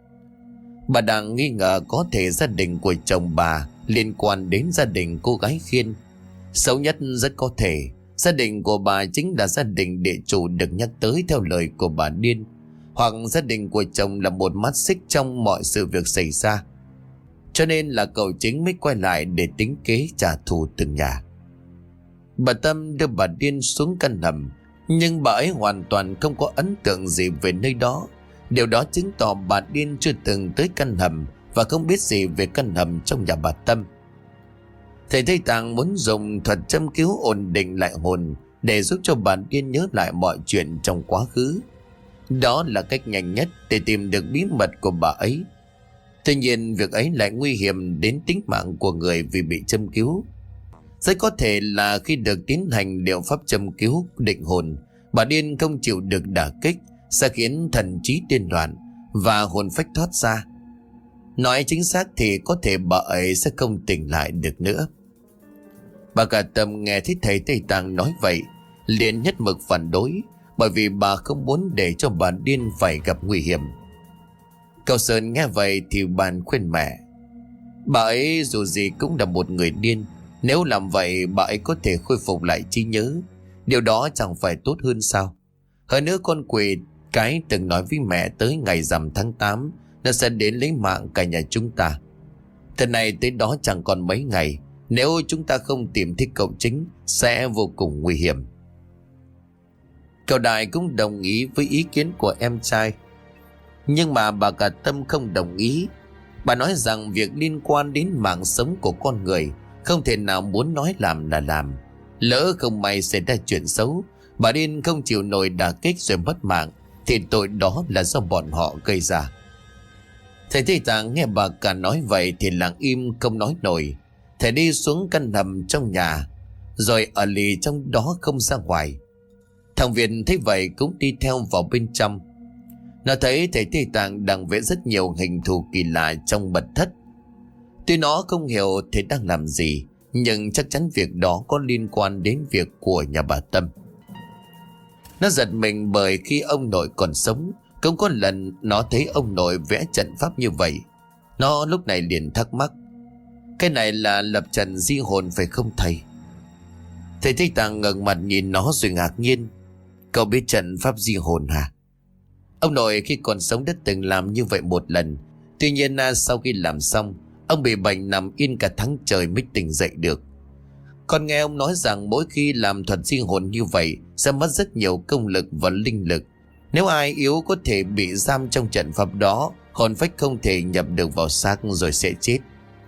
[SPEAKER 1] Bà đang nghi ngờ có thể gia đình của chồng bà liên quan đến gia đình cô gái Khiên. Xấu nhất rất có thể gia đình của bà chính là gia đình địa chủ được nhắc tới theo lời của bà Điên, hoặc gia đình của chồng là một mắt xích trong mọi sự việc xảy ra. Cho nên là cậu chính mới quay lại để tính kế trả thù từng nhà. Bà Tâm đưa bà Điên xuống căn hầm, nhưng bà ấy hoàn toàn không có ấn tượng gì về nơi đó. Điều đó chứng tỏ bà Điên chưa từng tới căn hầm và không biết gì về căn hầm trong nhà bà Tâm. Thầy Tây Tạng muốn dùng thuật châm cứu ổn định lại hồn để giúp cho bà Điên nhớ lại mọi chuyện trong quá khứ. Đó là cách nhanh nhất để tìm được bí mật của bà ấy. Tuy nhiên việc ấy lại nguy hiểm đến tính mạng của người vì bị châm cứu. Rất có thể là khi được tiến hành liệu pháp châm cứu định hồn, bà Điên không chịu được đả kích sẽ khiến thần trí điên loạn và hồn phách thoát ra. Nói chính xác thì có thể bà ấy sẽ không tỉnh lại được nữa. Bà cả Tâm nghe thấy thầy Tây Tạng nói vậy liền nhất mực phản đối, bởi vì bà không muốn để cho bà Điên phải gặp nguy hiểm. Cậu Sơn nghe vậy thì bàn khuyên mẹ. Bà ấy dù gì cũng là một người điên, nếu làm vậy bà ấy có thể khôi phục lại trí nhớ. Điều đó chẳng phải tốt hơn sao? Hơn nữa con quỷ cái từng nói với mẹ tới ngày rằm tháng tám nó sẽ đến lấy mạng cả nhà chúng ta. Thật này tới đó chẳng còn mấy ngày, nếu chúng ta không tìm thấy cậu chính sẽ vô cùng nguy hiểm. Cậu Đại cũng đồng ý với ý kiến của em trai, nhưng mà bà cả Tâm không đồng ý. Bà nói rằng việc liên quan đến mạng sống của con người không thể nào muốn nói làm là làm. Lỡ không may xảy ra chuyện xấu, bà Điên không chịu nổi đả kích rồi mất mạng, thì tội đó là do bọn họ gây ra. Thầy Tây Tạng nghe bà cả nói vậy thì lặng im không nói nổi. Thầy đi xuống căn hầm trong nhà, rồi ở lì trong đó không ra ngoài. Thằng Việt thấy vậy cũng đi theo vào bên trong. Nó thấy thầy Tây Tạng đang vẽ rất nhiều hình thù kỳ lạ trong mật thất. Tuy nó không hiểu thầy đang làm gì, nhưng chắc chắn việc đó có liên quan đến việc của nhà bà Tâm. Nó giật mình bởi khi ông nội còn sống, cũng có lần nó thấy ông nội vẽ trận pháp như vậy. Nó lúc này liền thắc mắc, cái này là lập trận di hồn phải không thầy? Thầy Tây Tạng ngẩng mặt nhìn nó rồi ngạc nhiên. Cậu biết trận pháp di hồn hả? Ông nội khi còn sống đã từng làm như vậy một lần. Tuy nhiên sau khi làm xong, ông bị bệnh nằm yên cả tháng trời mới tỉnh dậy được. Con nghe ông nói rằng mỗi khi làm thuật di hồn như vậy sẽ mất rất nhiều công lực và linh lực. Nếu ai yếu có thể bị giam trong trận pháp đó, hồn phách không thể nhập được vào xác rồi sẽ chết.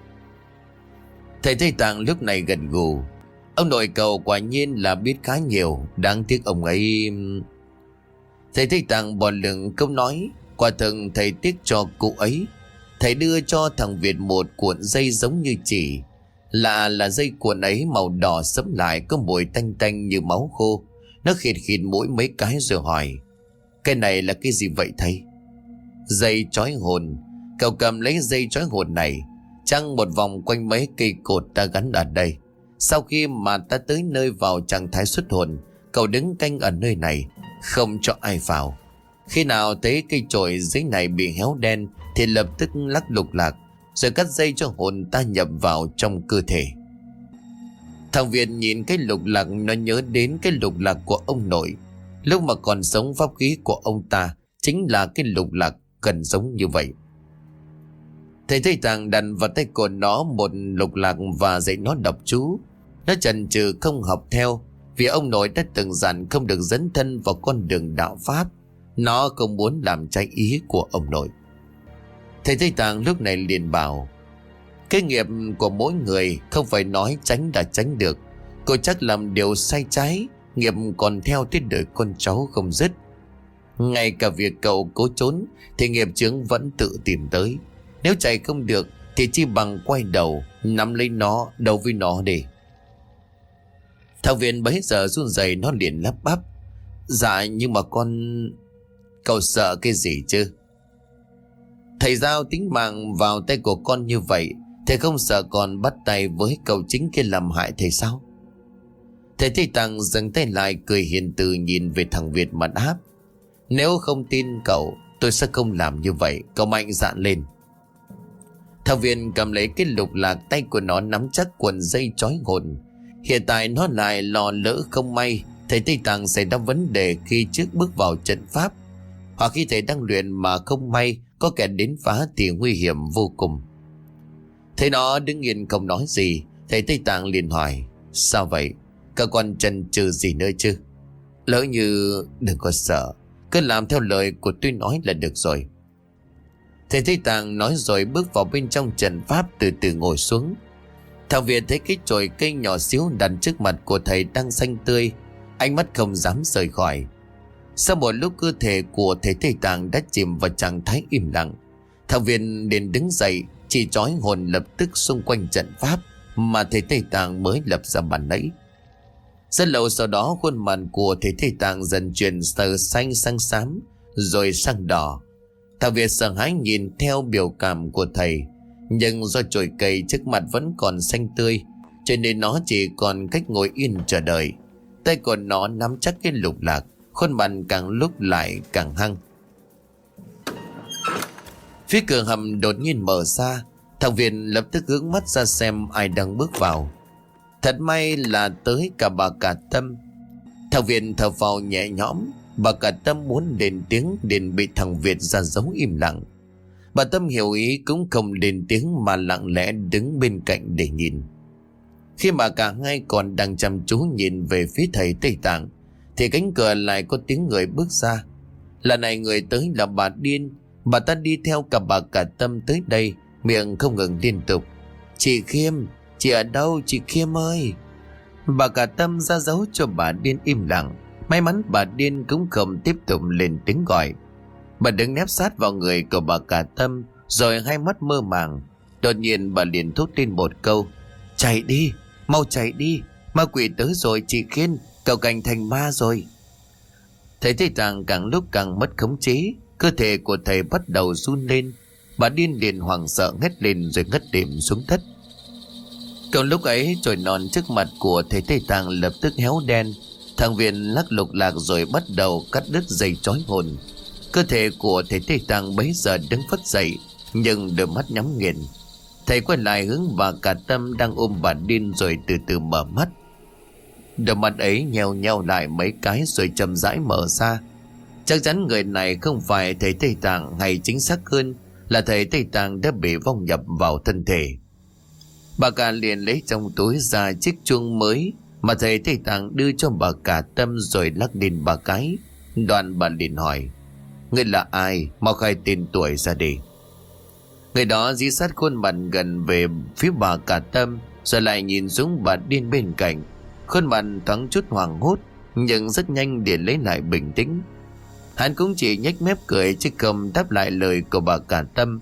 [SPEAKER 1] Thầy Tây Tạng lúc này gật gù. Ông nội cậu quả nhiên là biết khá nhiều. Đáng tiếc ông ấy... Thầy Tây Tạng bò lửng câu nói. Quả thực thầy tiếc cho cụ ấy. Thầy đưa cho thằng Việt một cuộn dây giống như chỉ. Lạ là dây cuộn ấy màu đỏ sẫm lại, có mùi tanh tanh như máu khô. Nó khịt khịt mũi mấy cái rồi hỏi: cái này là cái gì vậy thầy? Dây trói hồn. Cậu cầm lấy dây trói hồn này, trăng một vòng quanh mấy cây cột ta gắn ở đây. Sau khi mà ta tới nơi vào trạng thái xuất hồn, cậu đứng canh ở nơi này, không cho ai vào. Khi nào thấy cây chổi giấy này bị héo đen thì lập tức lắc lục lạc, rồi cắt dây cho hồn ta nhập vào trong cơ thể. Thằng Việt nhìn cái lục lạc, nó nhớ đến cái lục lạc của ông nội. Lúc mà còn sống, pháp khí của ông ta chính là cái lục lạc gần giống như vậy. Thầy Tây Tạng đặt vào tay của nó một lục lạc và dạy nó đọc chú. Nó chần chừ không học theo, vì ông nội đã từng dặn không được dấn thân vào con đường đạo pháp. Nó không muốn làm trái ý của ông nội. Thầy Tây Tạng lúc này liền bảo: cái nghiệp của mỗi người không phải nói tránh đã tránh được. Cô chắc làm điều sai trái, nghiệp còn theo tới đời con cháu không dứt. Ngay cả việc cậu cố trốn thì nghiệp chướng vẫn tự tìm tới. Nếu chạy không được thì chi bằng quay đầu, nắm lấy nó, đầu với nó đi. Thằng Viên bấy giờ run rẩy, nó liền lắp bắp: dạ nhưng mà con... Cậu sợ cái gì chứ? Thầy giao tính mạng vào tay của con như vậy, thầy không sợ còn bắt tay với cậu chính kia làm hại thầy sao? Thầy Tây Tạng dừng tay lại, cười hiền từ nhìn về thằng Việt mà đáp: nếu không tin cậu, tôi sẽ không làm như vậy. Cậu mạnh dạn lên. Thằng Việt cầm lấy cái lục lạc, tay của nó nắm chắc cuộn dây trói hồn. Hiện tại nó lại lo lỡ không may thầy Tây Tạng xảy ra vấn đề khi trước bước vào trận pháp, hoặc khi thầy đang luyện mà không may có kẻ đến phá thì nguy hiểm vô cùng. Thấy nó đứng yên không nói gì, thầy Tây Tạng liền hỏi: sao vậy? Các con chần chừ gì nữa chứ? Lỡ như... đừng có sợ, cứ làm theo lời của tôi nói là được rồi. Thầy Tây Tạng nói rồi bước vào bên trong trận pháp, từ từ ngồi xuống. Thằng Việt thấy cái chồi cây nhỏ xíu đặt trước mặt của thầy đang xanh tươi, ánh mắt không dám rời khỏi. Sau một lúc, cơ thể của thầy Tây Tạng đã chìm vào trạng thái im lặng. Thằng Việt liền đứng dậy, chỉ trói hồn lập tức xung quanh trận pháp mà thầy Tây Tạng mới lập ra bàn nãy. Rất lâu sau đó, khuôn mặt của thầy Tây Tạng dần chuyển từ xanh sang xám rồi sang đỏ. Thằng Việt sợ hãi nhìn theo biểu cảm của thầy, nhưng do chồi cây trước mặt vẫn còn xanh tươi, cho nên nó chỉ còn cách ngồi yên chờ đợi. Tay của nó nắm chắc cái lục lạc, khuôn mặt càng lúc lại càng hăng. Phía cửa hầm đột nhiên mở ra. Thằng Việt lập tức hướng mắt ra xem ai đang bước vào. Thật may là tới cả bà Cả Tâm. Thằng Việt thở phào nhẹ nhõm. Bà Cả Tâm muốn lên tiếng liền bị thằng Việt ra dấu im lặng. Bà Tâm hiểu ý cũng không lên tiếng mà lặng lẽ đứng bên cạnh để nhìn. Khi mà cả hai còn đang chăm chú nhìn về phía thầy Tây Tạng thì cánh cửa lại có tiếng người bước ra. Lần này người tới là bà Điên. Bà ta đi theo cả bà Cả Tâm tới đây, miệng không ngừng liên tục: chị Khiêm, chị ở đâu chị Khiêm ơi? Bà Cả Tâm ra dấu cho bà Điên im lặng. May mắn bà Điên cũng không tiếp tục lên tiếng gọi. Bà đứng nép sát vào người của bà Cả Tâm, rồi hai mắt mơ màng. Đột nhiên bà liền thốt lên một câu: chạy đi, mau chạy đi, ma quỷ tới rồi chị Khiên, cậu cảnh thành ma rồi. Thầy Tây Tạng càng lúc càng mất khống chế, cơ thể của thầy bắt đầu run lên. Bà Điên liền hoảng sợ ngất lên rồi ngất đệm xuống đất. Còn lúc ấy, chồi non trước mặt của thầy Tây Tạng lập tức héo đen. Thằng Viện lắc lục lạc rồi bắt đầu cắt đứt dây trói hồn. Cơ thể của thầy Tây Tạng bấy giờ đứng phất dậy, nhưng đôi mắt nhắm nghiền. Thầy quay lại hướng bà Cả Tâm đang ôm bà Điên rồi từ từ mở mắt. Đôi mắt ấy nheo nheo lại mấy cái rồi chậm rãi mở ra. Chắc chắn người này không phải thầy Tây Tạng, hay chính xác hơn là thầy Tây Tạng đã bị vong nhập vào thân thể. Bà cả liền lấy trong túi ra chiếc chuông mới mà thầy Tây Tạng đưa cho bà cả Tâm, rồi lắc lên ba cái. Đoạn bà liền hỏi: "Ngươi là ai? Mau khai tên tuổi ra đi." Người đó dí sát khuôn mặt gần về phía bà cả Tâm, rồi lại nhìn xuống bà Điên bên cạnh. Khuôn mặt thoáng chút hoảng hốt, nhưng rất nhanh để lấy lại bình tĩnh. Hắn cũng chỉ nhếch mép cười chứ không đáp lại lời của bà cả Tâm.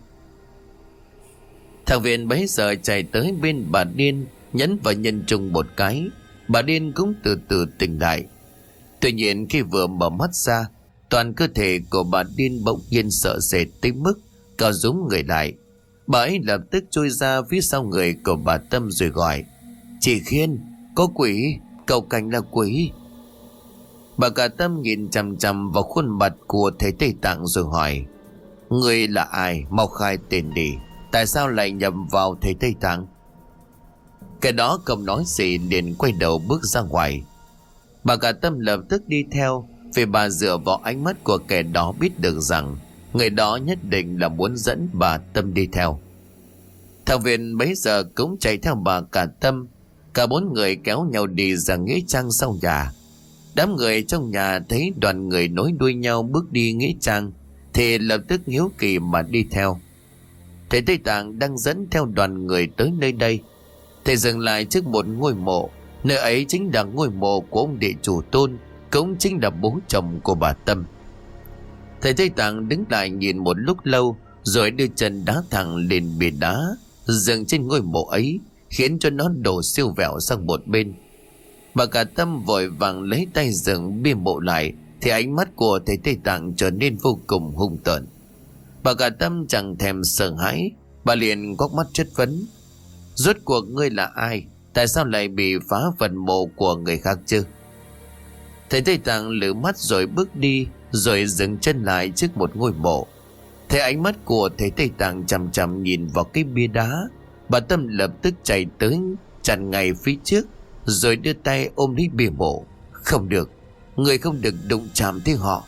[SPEAKER 1] Thằng Viện bấy giờ chạy tới bên bà Điên, nhấn vào nhân trung một cái. Bà Điên cũng từ từ tỉnh lại. Tuy nhiên khi vừa mở mắt ra, toàn cơ thể của bà Điên bỗng nhiên sợ sệt tới mức co rúm người lại. Bà ấy lập tức chui ra phía sau người của bà Tâm rồi gọi: "Chị Khiên, có quỷ, cậu Cảnh là quỷ." Bà cả Tâm nhìn chằm chằm vào khuôn mặt của thầy Tây Tạng rồi hỏi: "Ngươi là ai? Mau khai tên đi. Tại sao lại nhầm vào thầy Tây Tạng?" Cái đó không nói gì liền quay đầu bước ra ngoài. Bà cả Tâm lập tức đi theo, vì bà dựa vào ánh mắt của kẻ đó biết được rằng người đó nhất định là muốn dẫn bà Tâm đi theo. Thằng Viện bấy giờ cũng chạy theo bà cả Tâm. Cả bốn người kéo nhau đi ra nghĩa trang sau nhà. Đám người trong nhà thấy đoàn người nối đuôi nhau bước đi nghĩa trang thì lập tức hiếu kỳ mà đi theo. Thầy Tây Tạng đang dẫn theo đoàn người tới nơi đây. Thầy dừng lại trước một ngôi mộ. Nơi ấy chính là ngôi mộ của ông địa chủ Tôn, cũng chính là bố chồng của bà Tâm. Thầy Tây Tạng đứng lại nhìn một lúc lâu, rồi đưa chân đá thẳng lên bia đá dựng trên ngôi mộ ấy, khiến cho nó đổ siêu vẹo sang một bên. Bà cả Tâm vội vàng lấy tay dựng bia mộ lại, thì ánh mắt của thầy Tây Tạng trở nên vô cùng hung tợn. Bà cả Tâm chẳng thèm sợ hãi, bà liền quắc mắt chất vấn: "Rốt cuộc ngươi là ai? Tại sao lại bị phá phần mộ của người khác chứ?" Thầy Tây Tạng lử mắt rồi bước đi, rồi dừng chân lại trước một ngôi mộ. Thấy ánh mắt của thầy Tây Tạng chằm chằm nhìn vào cái bia đá, bà Tâm lập tức chạy tới chặn ngay phía trước, rồi đưa tay ôm lấy bia mộ. "Không được, người không được đụng chạm tới họ."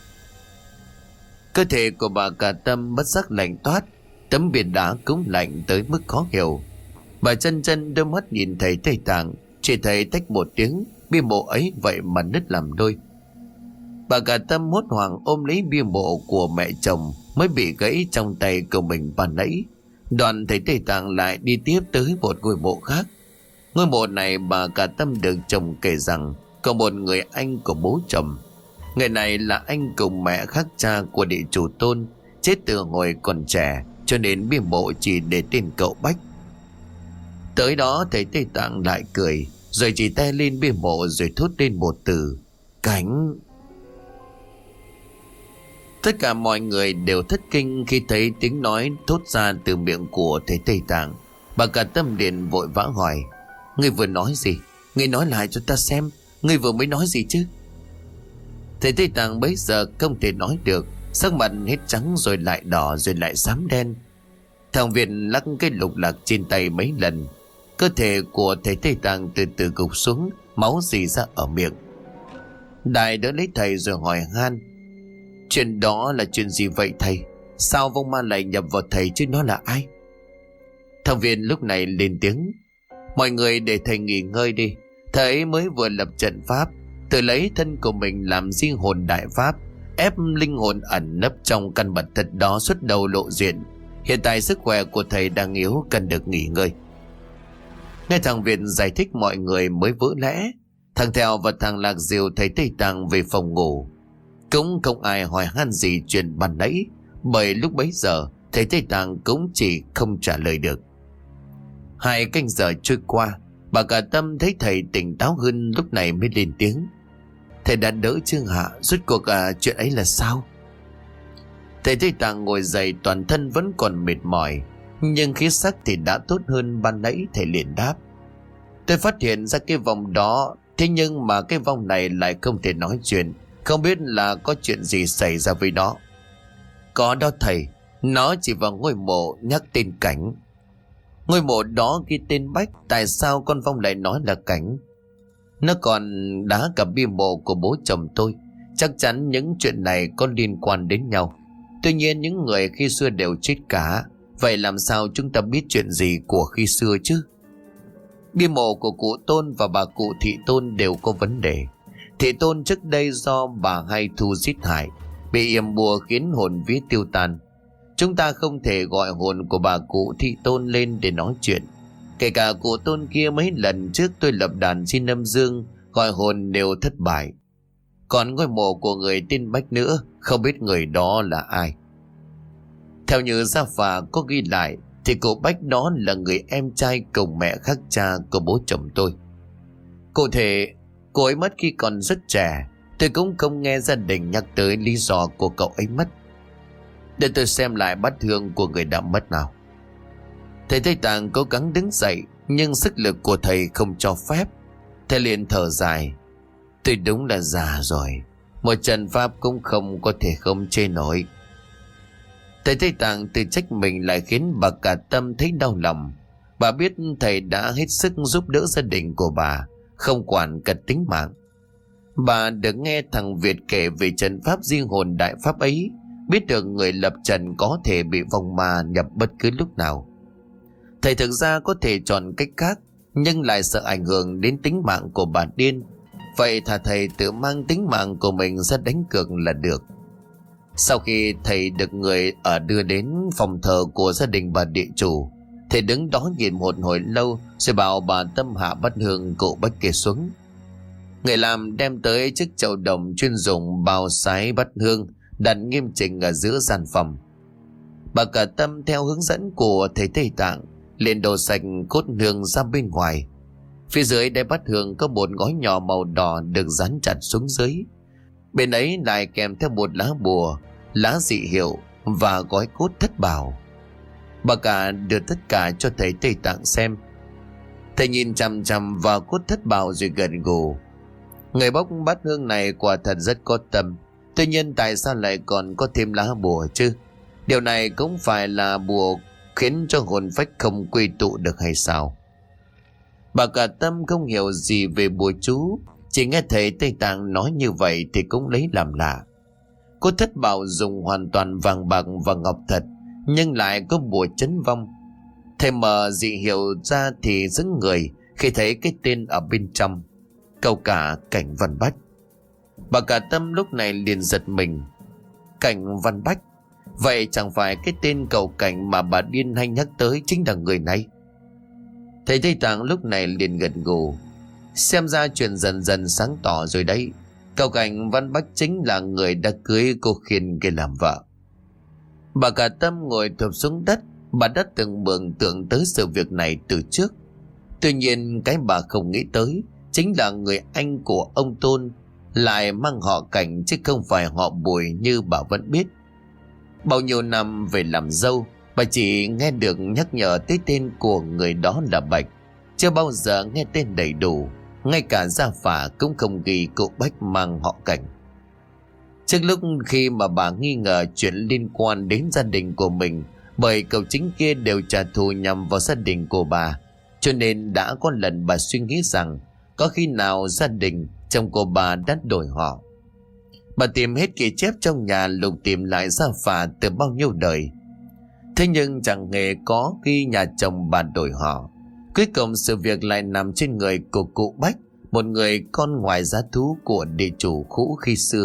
[SPEAKER 1] Cơ thể của bà cả Tâm bất giác lạnh toát, tấm bia đá cũng lạnh tới mức khó hiểu. Bà chân chân đôi mắt nhìn thầy Tây Tạng, chỉ thấy tách một tiếng, bia mộ ấy vậy mà nứt làm đôi. Bà cả Tâm hốt hoảng ôm lấy bia mộ của mẹ chồng mới bị gãy trong tay của mình ban nãy. Đoàn thầy Tây Tạng lại đi tiếp tới một ngôi mộ khác. Ngôi mộ này bà cả Tâm được chồng kể rằng có một người anh của bố chồng. Người này là anh cùng mẹ khác cha của địa chủ Tôn, chết từ hồi còn trẻ, cho nên bia mộ chỉ để tên cậu Bách. Tới đó thầy Tây Tạng lại cười, rồi chỉ tay lên bia mộ rồi thốt lên một từ: "Cảnh." Tất cả mọi người đều thất kinh khi thấy tiếng nói thốt ra từ miệng của thầy Tây Tạng. Bà cả Tâm liền vội vã hỏi: "Ngươi vừa nói gì? Ngươi nói lại cho ta xem, ngươi vừa mới nói gì chứ?" Thầy Tây Tạng bấy giờ không thể nói được, sắc mặt hết trắng rồi lại đỏ rồi lại xám đen. Thằng Viện lắc cái lục lạc trên tay mấy lần. Cơ thể của thầy Tây Tạng từ từ gục xuống, máu rỉ ra ở miệng. Đại đỡ lấy thầy rồi hỏi han: "Chuyện đó là chuyện gì vậy thầy? Sao vong ma lại nhập vào thầy chứ nó là ai?" Thằng Viện lúc này lên tiếng: "Mọi người để thầy nghỉ ngơi đi. Thầy ấy mới vừa lập trận pháp, tự lấy thân của mình làm riêng hồn đại pháp, ép linh hồn ẩn nấp trong căn mật thất đó xuất đầu lộ diện. Hiện tại sức khỏe của thầy đang yếu, cần được nghỉ ngơi." Nghe thằng Viện giải thích mọi người mới vỡ lẽ. Thằng Theo và thằng Lạc Diều thầy Tây Tạng về phòng ngủ. Cũng không ai hỏi han gì chuyện ban nãy, bởi lúc bấy giờ thầy Tây Tạng cũng chỉ không trả lời được. Hai canh giờ trôi qua, bà cả Tâm thấy thầy tỉnh táo hơn lúc này mới lên tiếng: "Thầy đã đỡ chưa hả? Rốt cuộc à, chuyện ấy là sao?" Thầy Tây Tạng ngồi dậy, toàn thân vẫn còn mệt mỏi, nhưng khí sắc thì đã tốt hơn ban nãy. Thầy liền đáp: "Tôi phát hiện ra cái vòng đó, thế nhưng mà cái vòng này lại không thể nói chuyện. Không biết là có chuyện gì xảy ra với nó." "Có đó thầy, nó chỉ vào ngôi mộ nhắc tên Cảnh. Ngôi mộ đó ghi tên Bách, tại sao con vong lại nói là Cảnh?" Nó còn đá cả bia mộ của bố chồng tôi. Chắc chắn những chuyện này có liên quan đến nhau. Tuy nhiên những người khi xưa đều chết cả. Vậy làm sao chúng ta biết chuyện gì của khi xưa chứ? Bia mộ của cụ Tôn và bà cụ Thị Tôn đều có vấn đề. Thị Tôn trước đây do bà Hai Thu giết hại, bị yểm bùa khiến hồn vía tiêu tan. Chúng ta không thể gọi hồn của bà cụ Thị Tôn lên để nói chuyện. Kể cả cụ Tôn kia mấy lần trước tôi lập đàn xin âm dương gọi hồn đều thất bại. Còn ngôi mộ của người tên Bách nữa, không biết người đó là ai. Theo như gia phả có ghi lại thì cụ Bách đó là người em trai cùng mẹ khác cha của bố chồng tôi. Cụ thể, cô ấy mất khi còn rất trẻ. Tôi cũng không nghe gia đình nhắc tới lý do của cậu ấy mất. Để tôi xem lại bát hương của người đã mất nào. Thầy Tây Tạng cố gắng đứng dậy, nhưng sức lực của thầy không cho phép. Thầy liền thở dài. Tôi đúng là già rồi, một trận pháp cũng không có thể không chê nổi. Thầy Tây Tạng tự trách mình lại khiến bà Cả Tâm thấy đau lòng. Bà biết thầy đã hết sức giúp đỡ gia đình của bà, không quản cật tính mạng. Bà được nghe thằng Việt kể về trận pháp riêng hồn đại pháp ấy, biết được người lập trận có thể bị vong ma nhập bất cứ lúc nào. Thầy thực ra có thể chọn cách khác, nhưng lại sợ ảnh hưởng đến tính mạng của bà điên. Vậy thà thầy tự mang tính mạng của mình ra đánh cược là được. Sau khi thầy được người ở đưa đến phòng thờ của gia đình bà địa chủ, thầy đứng đó nhìn một hồi lâu rồi bảo bà Tâm hạ bát hương cụ Bách kia xuống. Người làm đem tới chiếc chậu đồng chuyên dùng bao sái bát hương, đặt nghiêm chỉnh ở giữa gian phòng. Bà Cả Tâm theo hướng dẫn của thầy Tây Tạng liền đổ sạch cốt hương ra bên ngoài. Phía dưới đáy bát hương có một gói nhỏ màu đỏ được dán chặt xuống dưới. Bên ấy lại kèm theo một lá bùa, lá dị hiệu và gói cốt thất bảo. Bà Cả đưa tất cả cho thầy Tây Tạng xem. Thầy nhìn chằm chằm vào cốt thất bảo rồi gật gù. Người bốc bát hương này quả thật rất có tâm. Tuy nhiên tại sao lại còn có thêm lá bùa chứ? Điều này cũng phải là bùa khiến cho hồn phách không quy tụ được hay sao? Bà Cả Tâm không hiểu gì về bùa chú, chỉ nghe thầy Tây Tạng nói như vậy thì cũng lấy làm lạ. Cốt thất bảo dùng hoàn toàn vàng bạc và ngọc thật, nhưng lại có bùa chấn vong. Thầy mở dị hiệu ra thì dững người khi thấy cái tên ở bên trong: Cầu Cả Cảnh Văn Bách. Bà Cả Tâm lúc này liền giật mình. Cảnh Văn Bách? Vậy chẳng phải cái tên Cầu Cảnh mà bà điên hay nhắc tới chính là người này? Thầy Tây Tạng lúc này liền gật gù. Xem ra chuyện dần dần sáng tỏ rồi đấy. Cầu Cảnh Văn Bách chính là người đã cưới cô Khiên kia làm vợ. Bà Cả Tâm ngồi thụp xuống đất. Bà đã từng mường tượng tới sự việc này từ trước. Tuy nhiên cái bà không nghĩ tới chính là người anh của ông Tôn lại mang họ Cảnh chứ không phải họ Bùi như bà vẫn biết. Bao nhiêu năm về làm dâu, bà chỉ nghe được nhắc nhở tới tên của người đó là Bạch, chưa bao giờ nghe tên đầy đủ. Ngay cả gia phả cũng không ghi cụ Bách mang họ Cảnh. Trước lúc khi mà bà nghi ngờ chuyện liên quan đến gia đình của mình, bởi cậu chính kia đều trả thù nhằm vào gia đình của bà, cho nên đã có lần bà suy nghĩ rằng có khi nào gia đình chồng của bà đã đổi họ. Bà tìm hết ghi chép trong nhà, lục tìm lại gia phả từ bao nhiêu đời. Thế nhưng chẳng hề có ghi nhà chồng bà đổi họ. Cuối cùng sự việc lại nằm trên người của cụ Bách, một người con ngoài giá thú của địa chủ cũ khi xưa.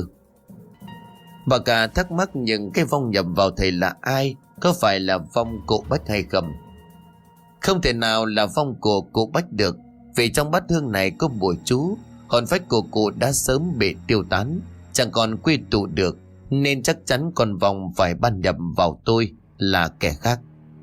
[SPEAKER 1] Bà Cả thắc mắc những cái vong nhập vào thầy là ai, có phải là vong cụ Bách hay không? Không thể nào là vong của cụ Bách được, vì trong bát hương này có bùa chú, hồn phách của cụ đã sớm bị tiêu tán, chẳng còn quy tụ được, nên chắc chắn con vong phải ban nhập vào tôi là kẻ khác.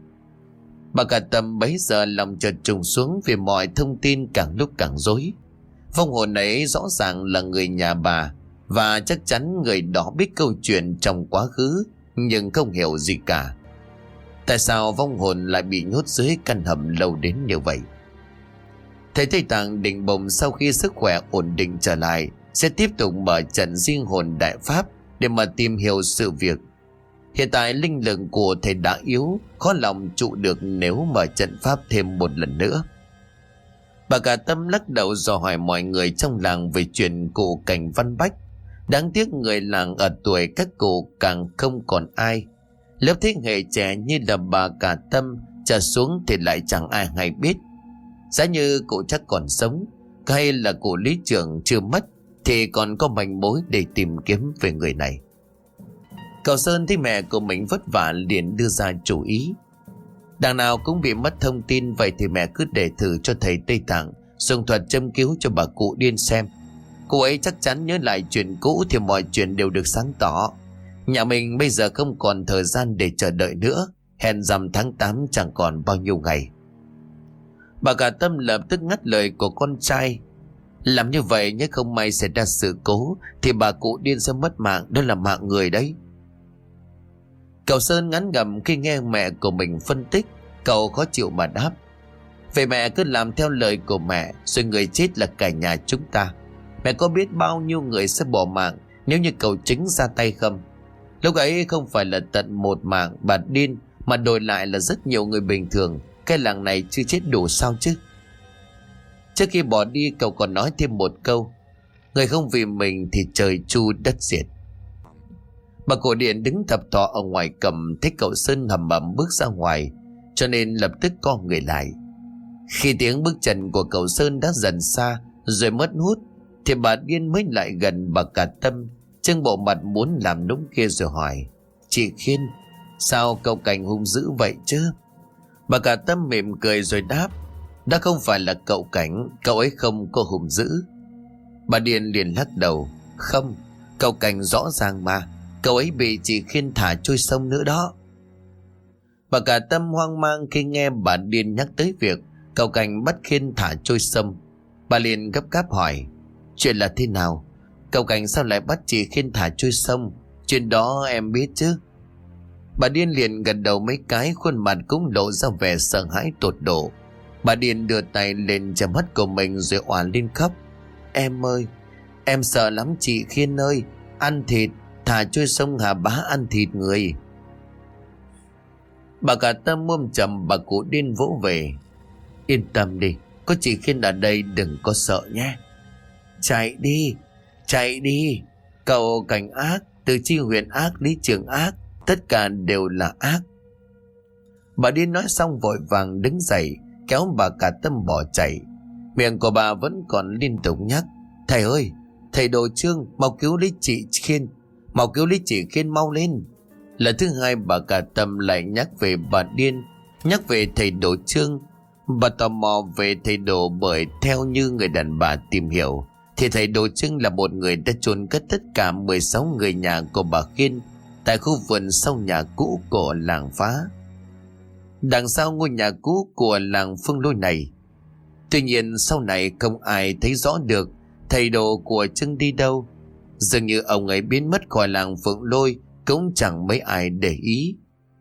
[SPEAKER 1] Bà Cả Tâm bấy giờ lòng chợt trùng xuống vì mọi thông tin càng lúc càng rối. Vong hồn ấy rõ ràng là người nhà bà, và chắc chắn người đó biết câu chuyện trong quá khứ nhưng không hiểu gì cả. Tại sao vong hồn lại bị nhốt dưới căn hầm lâu đến như vậy? Thầy Tây Tạng định bụng sau khi sức khỏe ổn định trở lại sẽ tiếp tục mở trận riêng hồn đại pháp để mà tìm hiểu sự việc. Hiện tại linh lực của thầy đã yếu, khó lòng trụ được nếu mở trận pháp thêm một lần nữa. Bà cả Tâm lắc đầu dò hỏi mọi người trong làng về chuyện cụ Cảnh Văn Bách. Đáng tiếc người làng ở tuổi các cụ càng không còn ai. Lớp thế hệ trẻ như là bà cả Tâm trở xuống thì lại chẳng ai hay biết. Giá như cụ chắc còn sống, hay là cụ lý trưởng chưa mất, thì còn có manh mối để tìm kiếm về người này. Cậu Sơn thấy mẹ của mình vất vả liền đưa ra chủ ý. Đằng nào cũng bị mất thông tin, vậy thì mẹ cứ để thử cho thầy Tây Tạng dùng thuật châm cứu cho bà cụ điên xem. Cô ấy chắc chắn nhớ lại chuyện cũ thì mọi chuyện đều được sáng tỏ. Nhà mình bây giờ không còn thời gian để chờ đợi nữa. Hẹn rằm tháng tám chẳng còn bao nhiêu ngày. Bà cả Tâm lập tức ngắt lời của con trai. Làm như vậy nhé, không may xảy ra sự cố thì bà cụ điên sẽ mất mạng, đó là mạng người đấy. Cậu Sơn ngán ngẩm khi nghe mẹ của mình phân tích. Cậu khó chịu mà đáp: Vậy mẹ cứ làm theo lời của mẹ, rồi người chết là cả nhà chúng ta. Mẹ có biết bao nhiêu người sẽ bỏ mạng nếu như cậu chính ra tay không? Lúc ấy không phải là tận một mạng bà điên, mà đổi lại là rất nhiều người bình thường. Cái làng này chưa chết đủ sao chứ? Trước khi bỏ đi, cậu còn nói thêm một câu: Người không vì mình thì trời chu đất diệt. Bà cổ điện đứng thập thọ ở ngoài cầm thấy cậu Sơn hầm hầm bước ra ngoài, cho nên lập tức co người lại. Khi tiếng bước chân của cậu Sơn đã dần xa rồi mất hút, thì bà điên mới lại gần bà cả Tâm, trưng bộ mặt muốn làm nũng kia rồi hỏi: Chị Khiên, sao cậu Cảnh hung dữ vậy chứ? Bà cả Tâm mỉm cười rồi đáp: Đã không phải là cậu Cảnh, cậu ấy không có hung dữ. Bà điên liền lắc đầu: Không, cậu Cảnh rõ ràng mà, cậu ấy bị chị Khiên thả trôi sông nữa đó. Bà cả Tâm hoang mang khi nghe bà điên nhắc tới việc cậu Cảnh bắt Khiên thả trôi sông. Bà liền gấp gáp hỏi: Chuyện là thế nào? Cậu Cảnh sao lại bắt chị Khiên thả trôi sông? Chuyện đó em biết chứ? Bà điên liền gật đầu mấy cái, khuôn mặt cũng lộ ra vẻ sợ hãi tột độ. Bà điên đưa tay lên che mắt của mình rồi òa lên khóc: Em ơi, em sợ lắm chị Khiên ơi, ăn thịt, thả trôi sông hả bá, ăn thịt người. Bà cả Tâm môm chầm bà cụ điên vỗ về: Yên tâm đi, có chị Khiên ở đây, đừng có sợ nhé. Chạy đi, chạy đi, cậu Cảnh ác, từ chi huyện ác, lý trường ác, tất cả đều là ác. Bà điên nói xong vội vàng đứng dậy kéo bà cả Tâm bỏ chạy. Miệng của bà vẫn còn liên tục nhắc: Thầy ơi, thầy Đồ Trương, mau cứu lấy chị Khiên, mau cứu lấy chị Khiên, mau lên. Lần thứ hai bà cả Tâm lại nhắc về bà điên, nhắc về thầy Đồ Trương. Bà tò mò về thầy Đồ, bởi theo như người đàn bà tìm hiểu thì thầy Đồ Trương là một người đã chôn cất tất cả mười sáu người nhà của bà Khiên tại khu vườn sau nhà cũ của làng Phá, đằng sau ngôi nhà cũ của làng Phương Lôi này. Tuy nhiên sau này không ai thấy rõ được thầy Đồ của Trương đi đâu. Dường như ông ấy biến mất khỏi làng Phượng Lôi, cũng chẳng mấy ai để ý.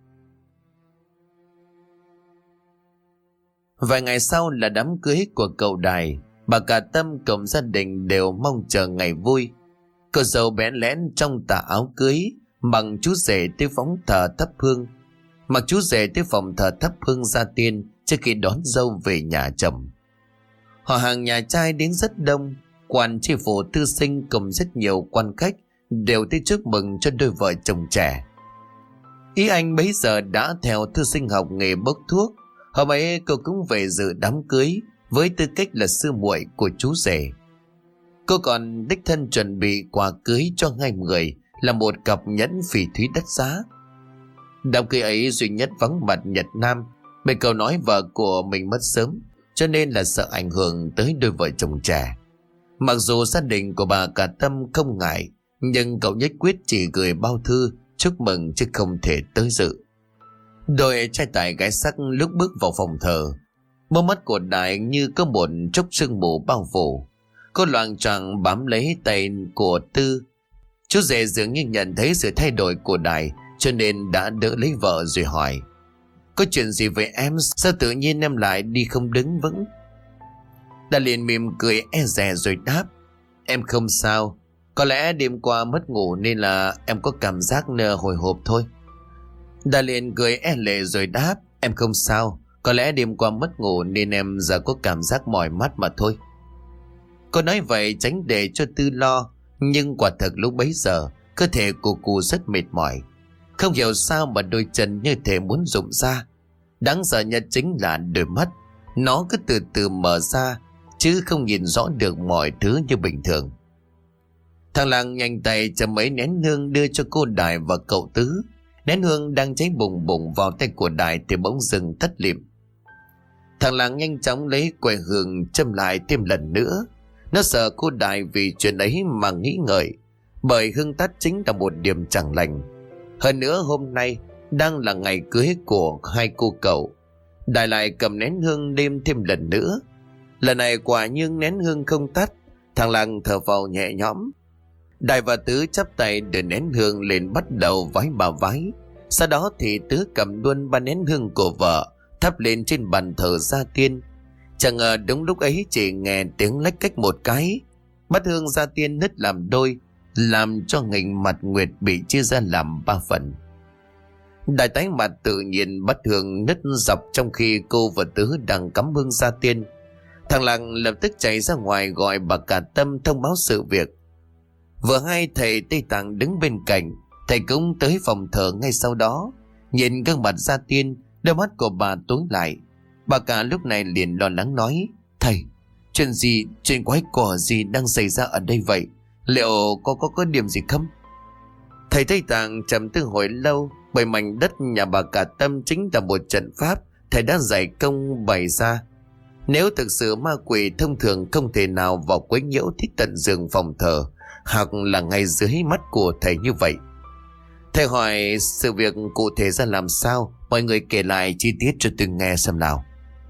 [SPEAKER 1] Vài ngày sau là đám cưới của cậu Đài. Bà cả Tâm cùng gia đình đều mong chờ ngày vui. Cô dâu bẽn lẽn trong tà áo cưới, mặc chú rể tới phóng thờ thắp hương, mặc chú rể tới phòng thờ thắp hương gia tiên trước khi đón dâu về nhà chồng. Họ hàng nhà trai đến rất đông, quan tri phủ thư sinh cùng rất nhiều quan khách đều tới chúc mừng cho đôi vợ chồng trẻ. Ý anh bấy giờ đã theo thư sinh học nghề bốc thuốc. Hôm ấy cô cũng về dự đám cưới với tư cách là sư muội của chú rể. Cô còn đích thân chuẩn bị quà cưới cho hai người là một cặp nhẫn phỉ thúy đắt giá. Đám cưới ấy duy nhất vắng mặt Nhật Nam, bởi cậu nói vợ của mình mất sớm, cho nên là sợ ảnh hưởng tới đôi vợ chồng trẻ. Mặc dù gia đình của bà cả Tâm không ngại, nhưng cậu nhất quyết chỉ gửi bao thư chúc mừng chứ không thể tới dự. Đôi trai tài gái sắc lúc bước vào phòng thờ, mơ mắt của Đại như có một chốc sương mù bao phủ. Cô loạng choạng bám lấy tay của Tư. Chú rể dường như nhận thấy sự thay đổi của Đại, cho nên đã đỡ lấy vợ rồi hỏi: Có chuyện gì với em, sao tự nhiên em lại đi không đứng vững? Đại liền mỉm cười e dè rồi đáp: Em không sao, có lẽ đêm qua mất ngủ nên là em có cảm giác nờ hồi hộp thôi. Đại liền cười e lệ rồi đáp: Em không sao, Có lẽ đêm qua mất ngủ nên em giờ có cảm giác mỏi mắt mà thôi. Cô nói vậy tránh để cho Tư lo, nhưng quả thật lúc bấy giờ cơ thể của cô rất mệt mỏi. Không hiểu sao mà đôi chân như thể muốn rụng ra. Đáng sợ nhất chính là đôi mắt, nó cứ từ từ mở ra chứ không nhìn rõ được mọi thứ như bình thường. Thằng Làng nhanh tay châm mấy nén hương đưa cho cô Đại và cậu Tứ. Nén hương đang cháy bùng bùng vào tay của Đại thì bỗng dừng tắt lịm. Thằng Làng nhanh chóng lấy que hương châm lại thêm lần nữa. Nó sợ cô Đại vì chuyện ấy mà nghĩ ngợi, bởi hương tắt chính là một điểm chẳng lành. Hơn nữa hôm nay đang là ngày cưới của hai cô cậu. Đại lại cầm nén hương đêm thêm lần nữa. Lần này quả nhiên nén hương không tắt. Thằng Làng thở phào nhẹ nhõm. Đại và Tứ chắp tay đưa nén hương lên bắt đầu vái bà vái. Sau đó thì Tứ cầm luôn ba nén hương của vợ thắp lên trên bàn thờ gia tiên. Chẳng ngờ đúng lúc ấy chỉ nghe tiếng lách cách một cái, bát hương gia tiên nứt làm đôi, làm cho nghình mặt nguyệt bị chia ra làm ba phần. Đại tái mặt tự nhiên bát hương nứt dọc trong khi cô và Tứ đang cắm hương gia tiên. Thằng Làng lập tức chạy ra ngoài gọi bà Cả Tâm thông báo sự việc. Vừa hay thầy Tây Tạng đứng bên cạnh, thầy cũng tới phòng thờ ngay sau đó. Nhìn gương mặt gia tiên, đôi mắt của bà tối lại. Bà Cả lúc này liền lo lắng nói: Thầy, chuyện gì, chuyện quái quỷ gì đang xảy ra ở đây vậy? Liệu có có có điểm gì không? Thầy Tây Tạng trầm tư hồi lâu, bởi mảnh đất nhà bà Cả Tâm chính là một trận pháp thầy đã dạy công bày ra. Nếu thực sự ma quỷ thông thường không thể nào vào quấy nhiễu thích tận giường phòng thờ hoặc là ngay dưới mắt của thầy như vậy. Thầy hỏi sự việc cụ thể ra làm sao, mọi người kể lại chi tiết cho tôi nghe xem nào.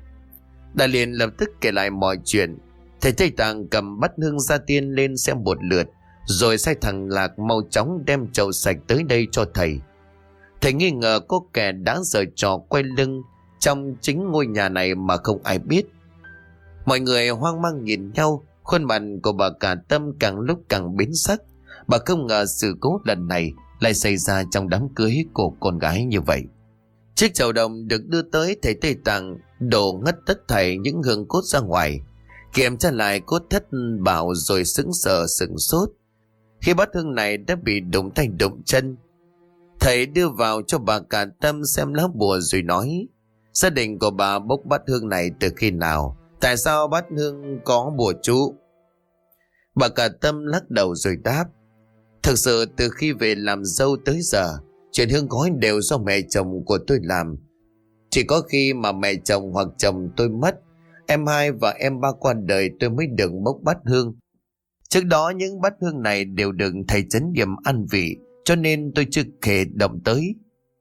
[SPEAKER 1] Đại liền lập tức kể lại mọi chuyện. Thầy Tây Tạng cầm bát hương gia tiên lên xem một lượt, rồi sai thằng Lạc mau chóng đem chậu sạch tới đây cho thầy. Thầy nghi ngờ có kẻ đã giở trò quay lưng trong chính ngôi nhà này mà không ai biết. Mọi người hoang mang nhìn nhau, khuôn mặt của bà Cả Tâm càng lúc càng biến sắc. Bà không ngờ sự cố lần này lại xảy ra trong đám cưới của con gái như vậy. Chiếc chậu đồng được đưa tới, thầy Tây Tạng đổ ngất tất thảy những hương cốt ra ngoài, kiểm tra lại cốt thất bảo rồi sững sờ sững sốt khi bát hương này đã bị đụng tay đụng chân. Thầy đưa vào cho bà Cả Tâm xem lá bùa rồi nói: Gia đình của bà bốc bát hương này từ khi nào? Tại sao bát hương có bùa chú? Bà Cả Tâm lắc đầu rồi đáp: Thực sự từ khi về làm dâu tới giờ, chuyện hương khói đều do mẹ chồng của tôi làm. Chỉ có khi mà mẹ chồng hoặc chồng tôi mất, em hai và em ba qua đời, tôi mới được bốc bát hương. Trước đó những bát hương này đều được thầy trấn nghiệm ăn vị, cho nên tôi chưa kể động tới.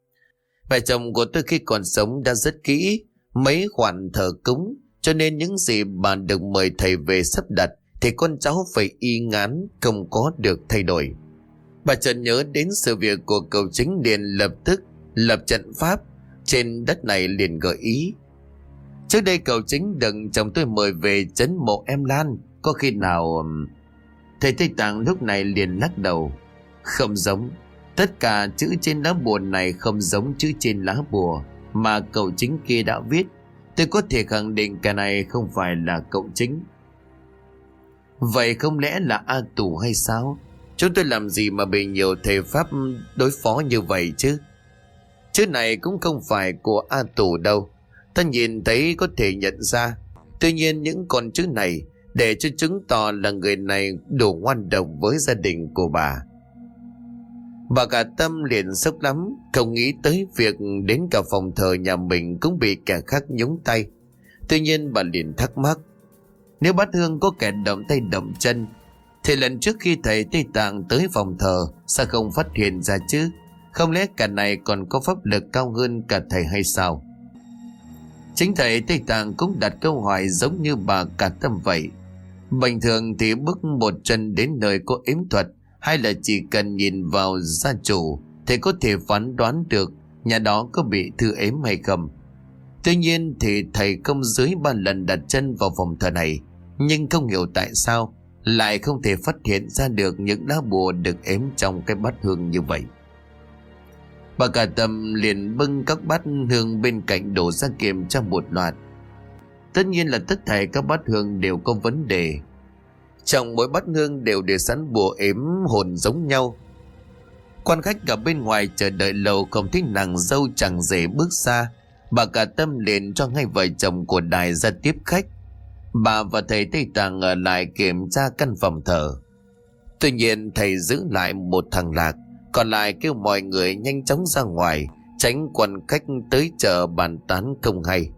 [SPEAKER 1] Mẹ chồng của tôi khi còn sống đã rất kỹ mấy khoản thờ cúng, cho nên những gì bà được mời thầy về sắp đặt thì con cháu phải y ngán, không có được thay đổi. Bà chợt nhớ đến sự việc của cậu chính, liền lập tức lập trận pháp trên đất này, liền gợi ý: Trước đây cậu chính đừng chồng tôi mời về trấn mộ em Lan, có khi nào... Thầy Tây Tạng lúc này liền lắc đầu: Không giống. Tất cả chữ trên lá bùa này không giống chữ trên lá bùa mà cậu chính kia đã viết. Tôi có thể khẳng định cái này không phải là cậu chính. Vậy không lẽ là A Tù hay sao? Chúng tôi làm gì mà bị nhiều thầy pháp đối phó như vậy chứ? Chữ này cũng không phải của A Tù đâu. Ta nhìn thấy có thể nhận ra. Tuy nhiên những con chữ này để cho chứng tỏ là người này đủ ngoan độc với gia đình của bà. Bà Cả Tâm liền sốc lắm, không nghĩ tới việc đến cả phòng thờ nhà mình cũng bị kẻ khác nhúng tay. Tuy nhiên bà liền thắc mắc: Nếu bát hương có kẻ động tay động chân thì lần trước khi thầy Tây Tạng tới phòng thờ sao không phát hiện ra chứ? Không lẽ cả này còn có pháp lực cao hơn cả thầy hay sao? Chính thầy Tây Tạng cũng đặt câu hỏi giống như bà Cả Tâm vậy. Bình thường thì bước một chân đến nơi có ếm thuật, hay là chỉ cần nhìn vào gia chủ thì có thể phán đoán được nhà đó có bị thư ếm hay không. Tuy nhiên thì thầy không dưới ba lần đặt chân vào phòng thờ này, nhưng không hiểu tại sao lại không thể phát hiện ra được những lá bùa được ếm trong cái bát hương như vậy. Bà cả Tâm liền bưng các bát hương bên cạnh đổ ra kiểm tra một loạt. Tất nhiên là tất thảy các bát hương đều có vấn đề. Trong mỗi bát hương đều để sẵn bùa ếm hồn giống nhau. Quan khách cả bên ngoài chờ đợi lâu không thấy nàng dâu chẳng rể bước ra. Bà cả Tâm liền cho ngay vợ chồng của Đài ra tiếp khách. Bà và thầy Tây Tạng ở lại kiểm tra căn phòng thờ. Tuy nhiên thầy giữ lại một thằng Lạc, còn lại kêu mọi người nhanh chóng ra ngoài, tránh quan khách tới chờ bàn tán không hay.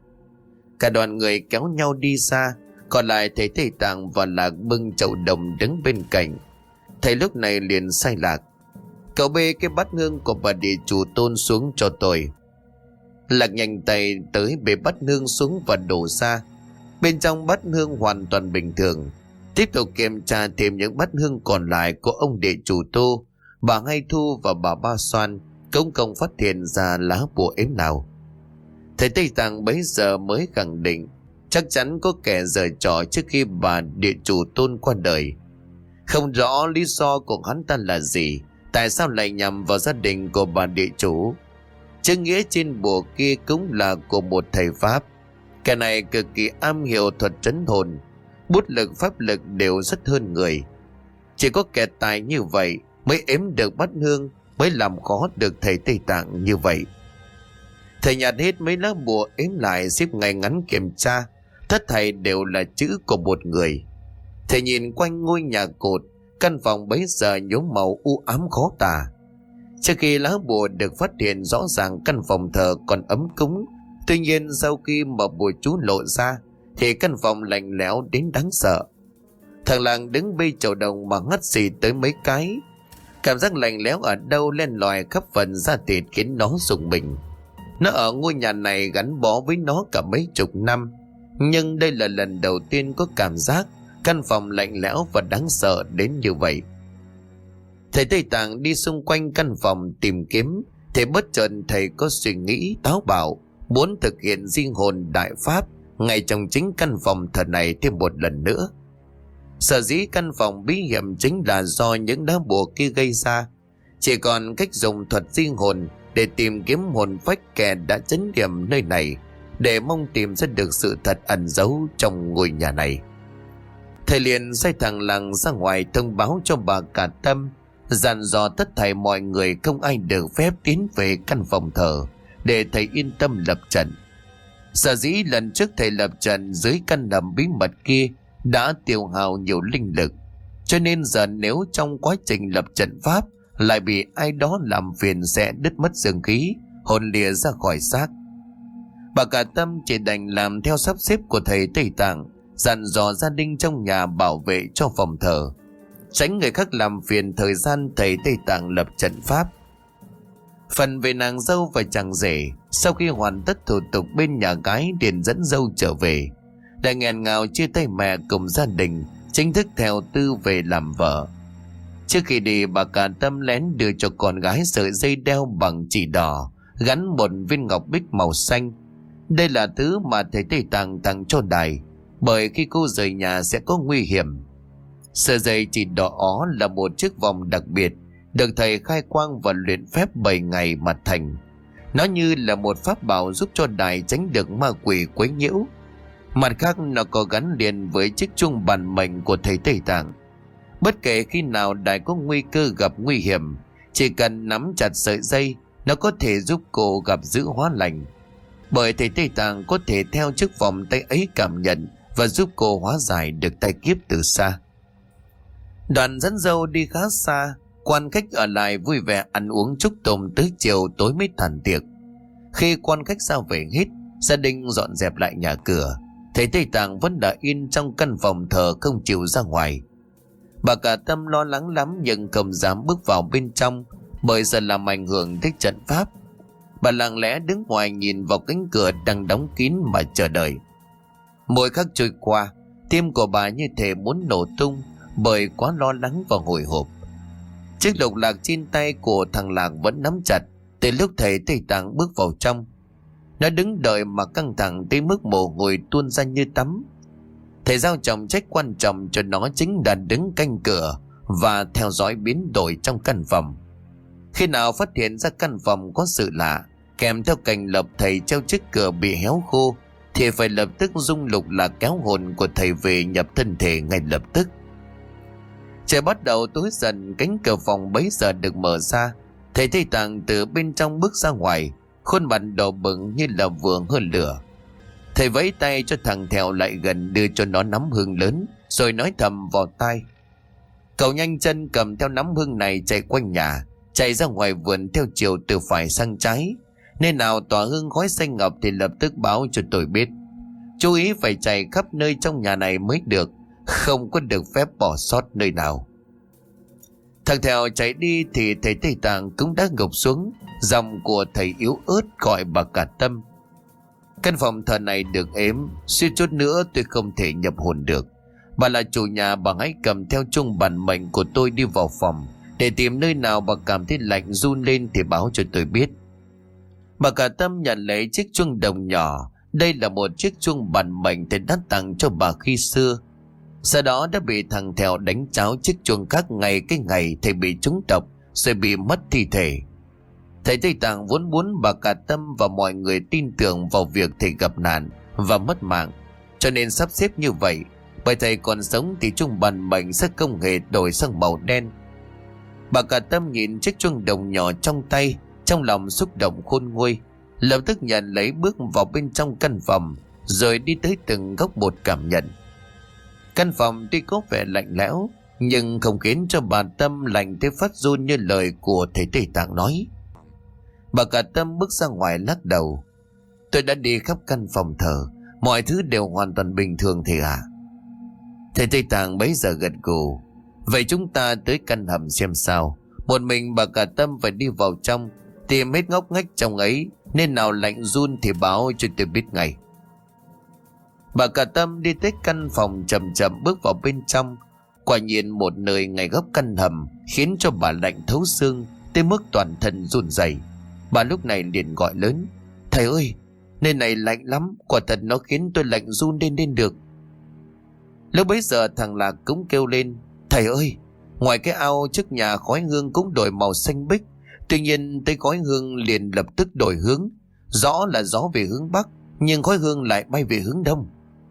[SPEAKER 1] Cả đoàn người kéo nhau đi xa, còn lại thầy Tây Tạng và Lạc bưng chậu đồng đứng bên cạnh. Thầy lúc này liền sai Lạc: "Cậu bê cái bát hương của bà địa chủ Tôn xuống cho tôi." Lạc nhanh tay tới bê bát hương xuống và đổ ra. Bên trong bát hương hoàn toàn bình thường. Tiếp tục kiểm tra thêm những bát hương còn lại của ông địa chủ Tô, bà Ngay Thu và bà Ba Xoan, cũng không phát hiện ra lá bùa ếm nào. Thầy Tây Tạng bấy giờ mới khẳng định chắc chắn có kẻ giở trò trước khi bà địa chủ Tôn qua đời. Không rõ lý do của hắn ta là gì, tại sao lại nhằm vào gia đình của bà địa chủ. Chữ nghĩa trên bùa kia cũng là của một thầy Pháp. Kẻ này cực kỳ am hiểu thuật trấn hồn, bút lực pháp lực đều rất hơn người. Chỉ có kẻ tài như vậy mới ếm được bát hương, mới làm khó được thầy Tây Tạng như vậy. Thầy nhặt hết mấy lá bùa ếm lại xếp ngay ngắn kiểm tra, tất thảy đều là chữ của một người. Thầy nhìn quanh ngôi nhà cột, căn phòng bấy giờ nhuốm màu u ám khó tả. Trước khi lá bùa được phát hiện, rõ ràng căn phòng thờ còn ấm cúng. Tuy nhiên sau khi mà bùa chú lộ ra thì căn phòng lạnh lẽo đến đáng sợ. Thằng Làng đứng bê chậu đồng mà ngất xì tới mấy cái. Cảm giác lạnh lẽo ở đâu len lỏi khắp phần da thịt khiến nó rùng mình. Nó ở ngôi nhà này gắn bó với nó cả mấy chục năm, nhưng đây là lần đầu tiên có cảm giác căn phòng lạnh lẽo và đáng sợ đến như vậy. Thầy Tây Tạng đi xung quanh căn phòng tìm kiếm, thì bất chợt thầy có suy nghĩ táo bạo, muốn thực hiện di hồn đại pháp ngay trong chính căn phòng thờ này thêm một lần nữa. Sở dĩ căn phòng bí hiểm chính là do những đá bùa kia gây ra. Chỉ còn cách dùng thuật di hồn để tìm kiếm hồn phách kẻ đã chấn điểm nơi này, để mong tìm ra được sự thật ẩn giấu trong ngôi nhà này. Thầy liền sai thằng Làng ra ngoài thông báo cho bà cả Tâm, dặn dò tất thảy mọi người không ai được phép tiến về căn phòng thờ, để thầy yên tâm lập trận. Sở dĩ lần trước thầy lập trận dưới căn hầm bí mật kia đã tiêu hao nhiều linh lực, cho nên giờ nếu trong quá trình lập trận pháp lại bị ai đó làm phiền sẽ đứt mất dương khí, hồn lìa ra khỏi xác. Bà cả Tâm chỉ đành làm theo sắp xếp của thầy Tây Tạng, dặn dò gia đình trong nhà bảo vệ cho phòng thờ, tránh người khác làm phiền thời gian thầy Tây Tạng lập trận pháp. Phần về nàng dâu và chàng rể, sau khi hoàn tất thủ tục bên nhà gái liền dẫn dâu trở về, để nghẹn ngào chia tay mẹ cùng gia đình, chính thức theo tư về làm vợ. Trước khi đi, bà cả Tâm lén đưa cho con gái sợi dây đeo bằng chỉ đỏ gắn một viên ngọc bích màu xanh. Đây là thứ mà thầy Tây Tạng tặng cho Đài, bởi khi cô rời nhà sẽ có nguy hiểm. Sợi dây chỉ đỏ ó là một chiếc vòng đặc biệt, được thầy khai quang và luyện phép bảy ngày mà thành. Nó như là một pháp bảo giúp cho Đài tránh được ma quỷ quấy nhiễu. Mặt khác, nó có gắn liền với chiếc chuông bản mệnh của thầy Tây Tạng. Bất kể khi nào Đài có nguy cơ gặp nguy hiểm, chỉ cần nắm chặt sợi dây, nó có thể giúp cô gặp giữ hóa lành. Bởi thầy Tây Tạng có thể theo chiếc vòng tay ấy cảm nhận và giúp cô hóa giải được tai kiếp từ xa. Đoàn dẫn dâu đi khá xa, quan khách ở lại vui vẻ ăn uống chúc tụng tới chiều tối mới tàn tiệc. Khi quan khách ra về hết, gia đình dọn dẹp lại nhà cửa, thầy Tây Tạng vẫn đã yên trong căn phòng thờ không chịu ra ngoài. Bà cả Tâm lo lắng lắm nhưng không dám bước vào bên trong, bởi giờ làm ảnh hưởng tới trận pháp. Bà lặng lẽ đứng ngoài nhìn vào cánh cửa đang đóng kín mà chờ đợi. Mỗi khắc trôi qua, tim của bà như thể muốn nổ tung bởi quá lo lắng và hồi hộp. Chiếc lục lạc trên tay của thằng Lạc vẫn nắm chặt từ lúc thầy Tây Tạng bước vào trong. Nó đứng đợi mà căng thẳng tới mức mồ hôi tuôn ra như tắm. Thầy giao trọng trách quan trọng cho nó chính là đứng canh cửa và theo dõi biến đổi trong căn phòng. Khi nào phát hiện ra căn phòng có sự lạ, kèm theo cành lộc thầy treo trước cửa bị héo khô, thì phải lập tức dung lục là kéo hồn của thầy về nhập thân thể ngay lập tức. Trời bắt đầu tối dần, cánh cửa phòng bấy giờ được mở ra. Thầy Tây Tạng từ bên trong bước ra ngoài, khuôn mặt đỏ bừng như là vừa hơn lửa. Thầy vẫy tay cho thằng Thèo lại gần, đưa cho nó nắm hương lớn, rồi nói thầm vào tai. Cậu nhanh chân cầm theo nắm hương này chạy quanh nhà, chạy ra ngoài vườn theo chiều từ phải sang trái. Nơi nào tỏa hương khói xanh ngọc thì lập tức báo cho tôi biết. Chú ý phải chạy khắp nơi trong nhà này mới được, không có được phép bỏ sót nơi nào. Thằng Thèo chạy đi thì thầy Tây Tạng cũng đã gục xuống. Giọng của thầy yếu ớt gọi bà cả Tâm. Căn phòng thờ này được ếm, suýt chút nữa tôi không thể nhập hồn được. Bà là chủ nhà, bà hãy cầm theo chung bản mệnh của tôi đi vào phòng, để tìm nơi nào bà cảm thấy lạnh run lên thì báo cho tôi biết. Bà cả Tâm nhận lấy chiếc chuông đồng nhỏ. Đây là một chiếc chuông bản mệnh thầy đã tặng cho bà khi xưa. Sau đó đã bị thằng Thèo đánh cháo chiếc chuông khác ngày cái ngày thầy bị trúng độc rồi bị mất thi thể. Thầy Tây Tạng vốn muốn bà cả Tâm và mọi người tin tưởng vào việc thầy gặp nạn và mất mạng, cho nên sắp xếp như vậy. Bởi thầy còn sống thì chuông bản mệnh sẽ không hề đổi sang màu đen. Bà cả Tâm nhìn chiếc chuông đồng nhỏ trong tay, trong lòng xúc động khôn nguôi, lập tức nhận lấy bước vào bên trong căn phòng, rồi đi tới từng góc một cảm nhận. Căn phòng tuy có vẻ lạnh lẽo, nhưng không khiến cho bà Tâm lạnh tới phát run như lời của thầy Tây Tạng nói. Bà cả Tâm bước ra ngoài lắc đầu. Tôi đã đi khắp căn phòng thờ, mọi thứ đều hoàn toàn bình thường thầy ạ. Thầy Tây Tạng bấy giờ gật gù. Vậy chúng ta tới căn hầm xem sao. Một mình bà cả Tâm phải đi vào trong, tìm hết ngóc ngách trong ấy, nên nào lạnh run thì báo cho tôi biết ngay. Bà cả Tâm đi tới căn phòng, chậm chậm bước vào bên trong. Quả nhiên một nơi ngay góc căn hầm khiến cho bà lạnh thấu xương tới mức toàn thân run rẩy. Bà lúc này liền gọi lớn: Thầy ơi, nơi này lạnh lắm, quả thật nó khiến tôi lạnh run lên lên được. Lúc bấy giờ thằng Lạc cũng kêu lên: Thầy ơi, ngoài cái ao trước nhà khói hương cũng đổi màu xanh biếc, tuy nhiên tới khói hương liền lập tức đổi hướng. Rõ là gió về hướng bắc, nhưng khói hương lại bay về hướng đông.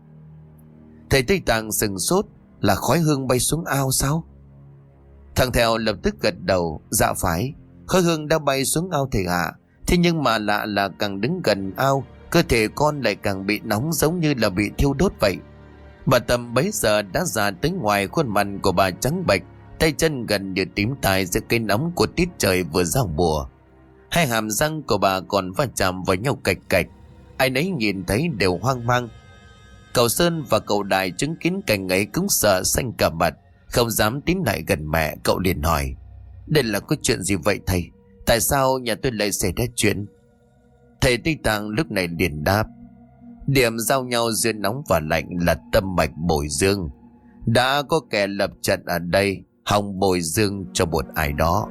[SPEAKER 1] Thầy Tây Tạng sừng sốt: Là khói hương bay xuống ao sao? Thằng Thèo lập tức gật đầu: Dạ phải, khói hương đã bay xuống ao thầy ạ. Thế nhưng mà lạ là càng đứng gần ao, cơ thể con lại càng bị nóng, giống như là bị thiêu đốt vậy. Bà Tâm bấy giờ đã già tới ngoài, khuôn mặt của bà trắng bệch, tay chân gần như tím tái giữa cái nóng của tiết trời vừa giao mùa. Hai hàm răng của bà còn va chạm vào nhau cạch cạch, ai nấy nhìn thấy đều hoang mang. Cậu Sơn và cậu Đại chứng kiến cảnh ấy cũng sợ xanh cả mặt, không dám tiến lại gần mẹ. Cậu liền hỏi: Đây là có chuyện gì vậy thầy? Tại sao nhà tôi lại xảy ra chuyện? Thầy Tây Tạng lúc này liền đáp: Điểm giao nhau giữa nóng và lạnh là tâm mạch bồi dương. Đã có kẻ lập trận ở đây, hòng bồi dương cho một ai đó.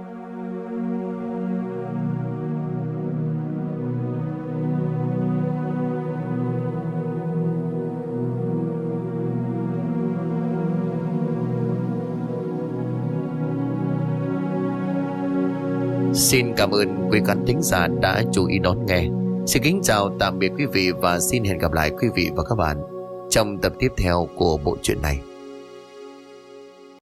[SPEAKER 1] Xin cảm ơn quý khán thính giả đã chú ý đón nghe. Xin kính chào tạm biệt quý vị và xin hẹn gặp lại quý vị và các bạn trong tập tiếp theo của bộ truyện này.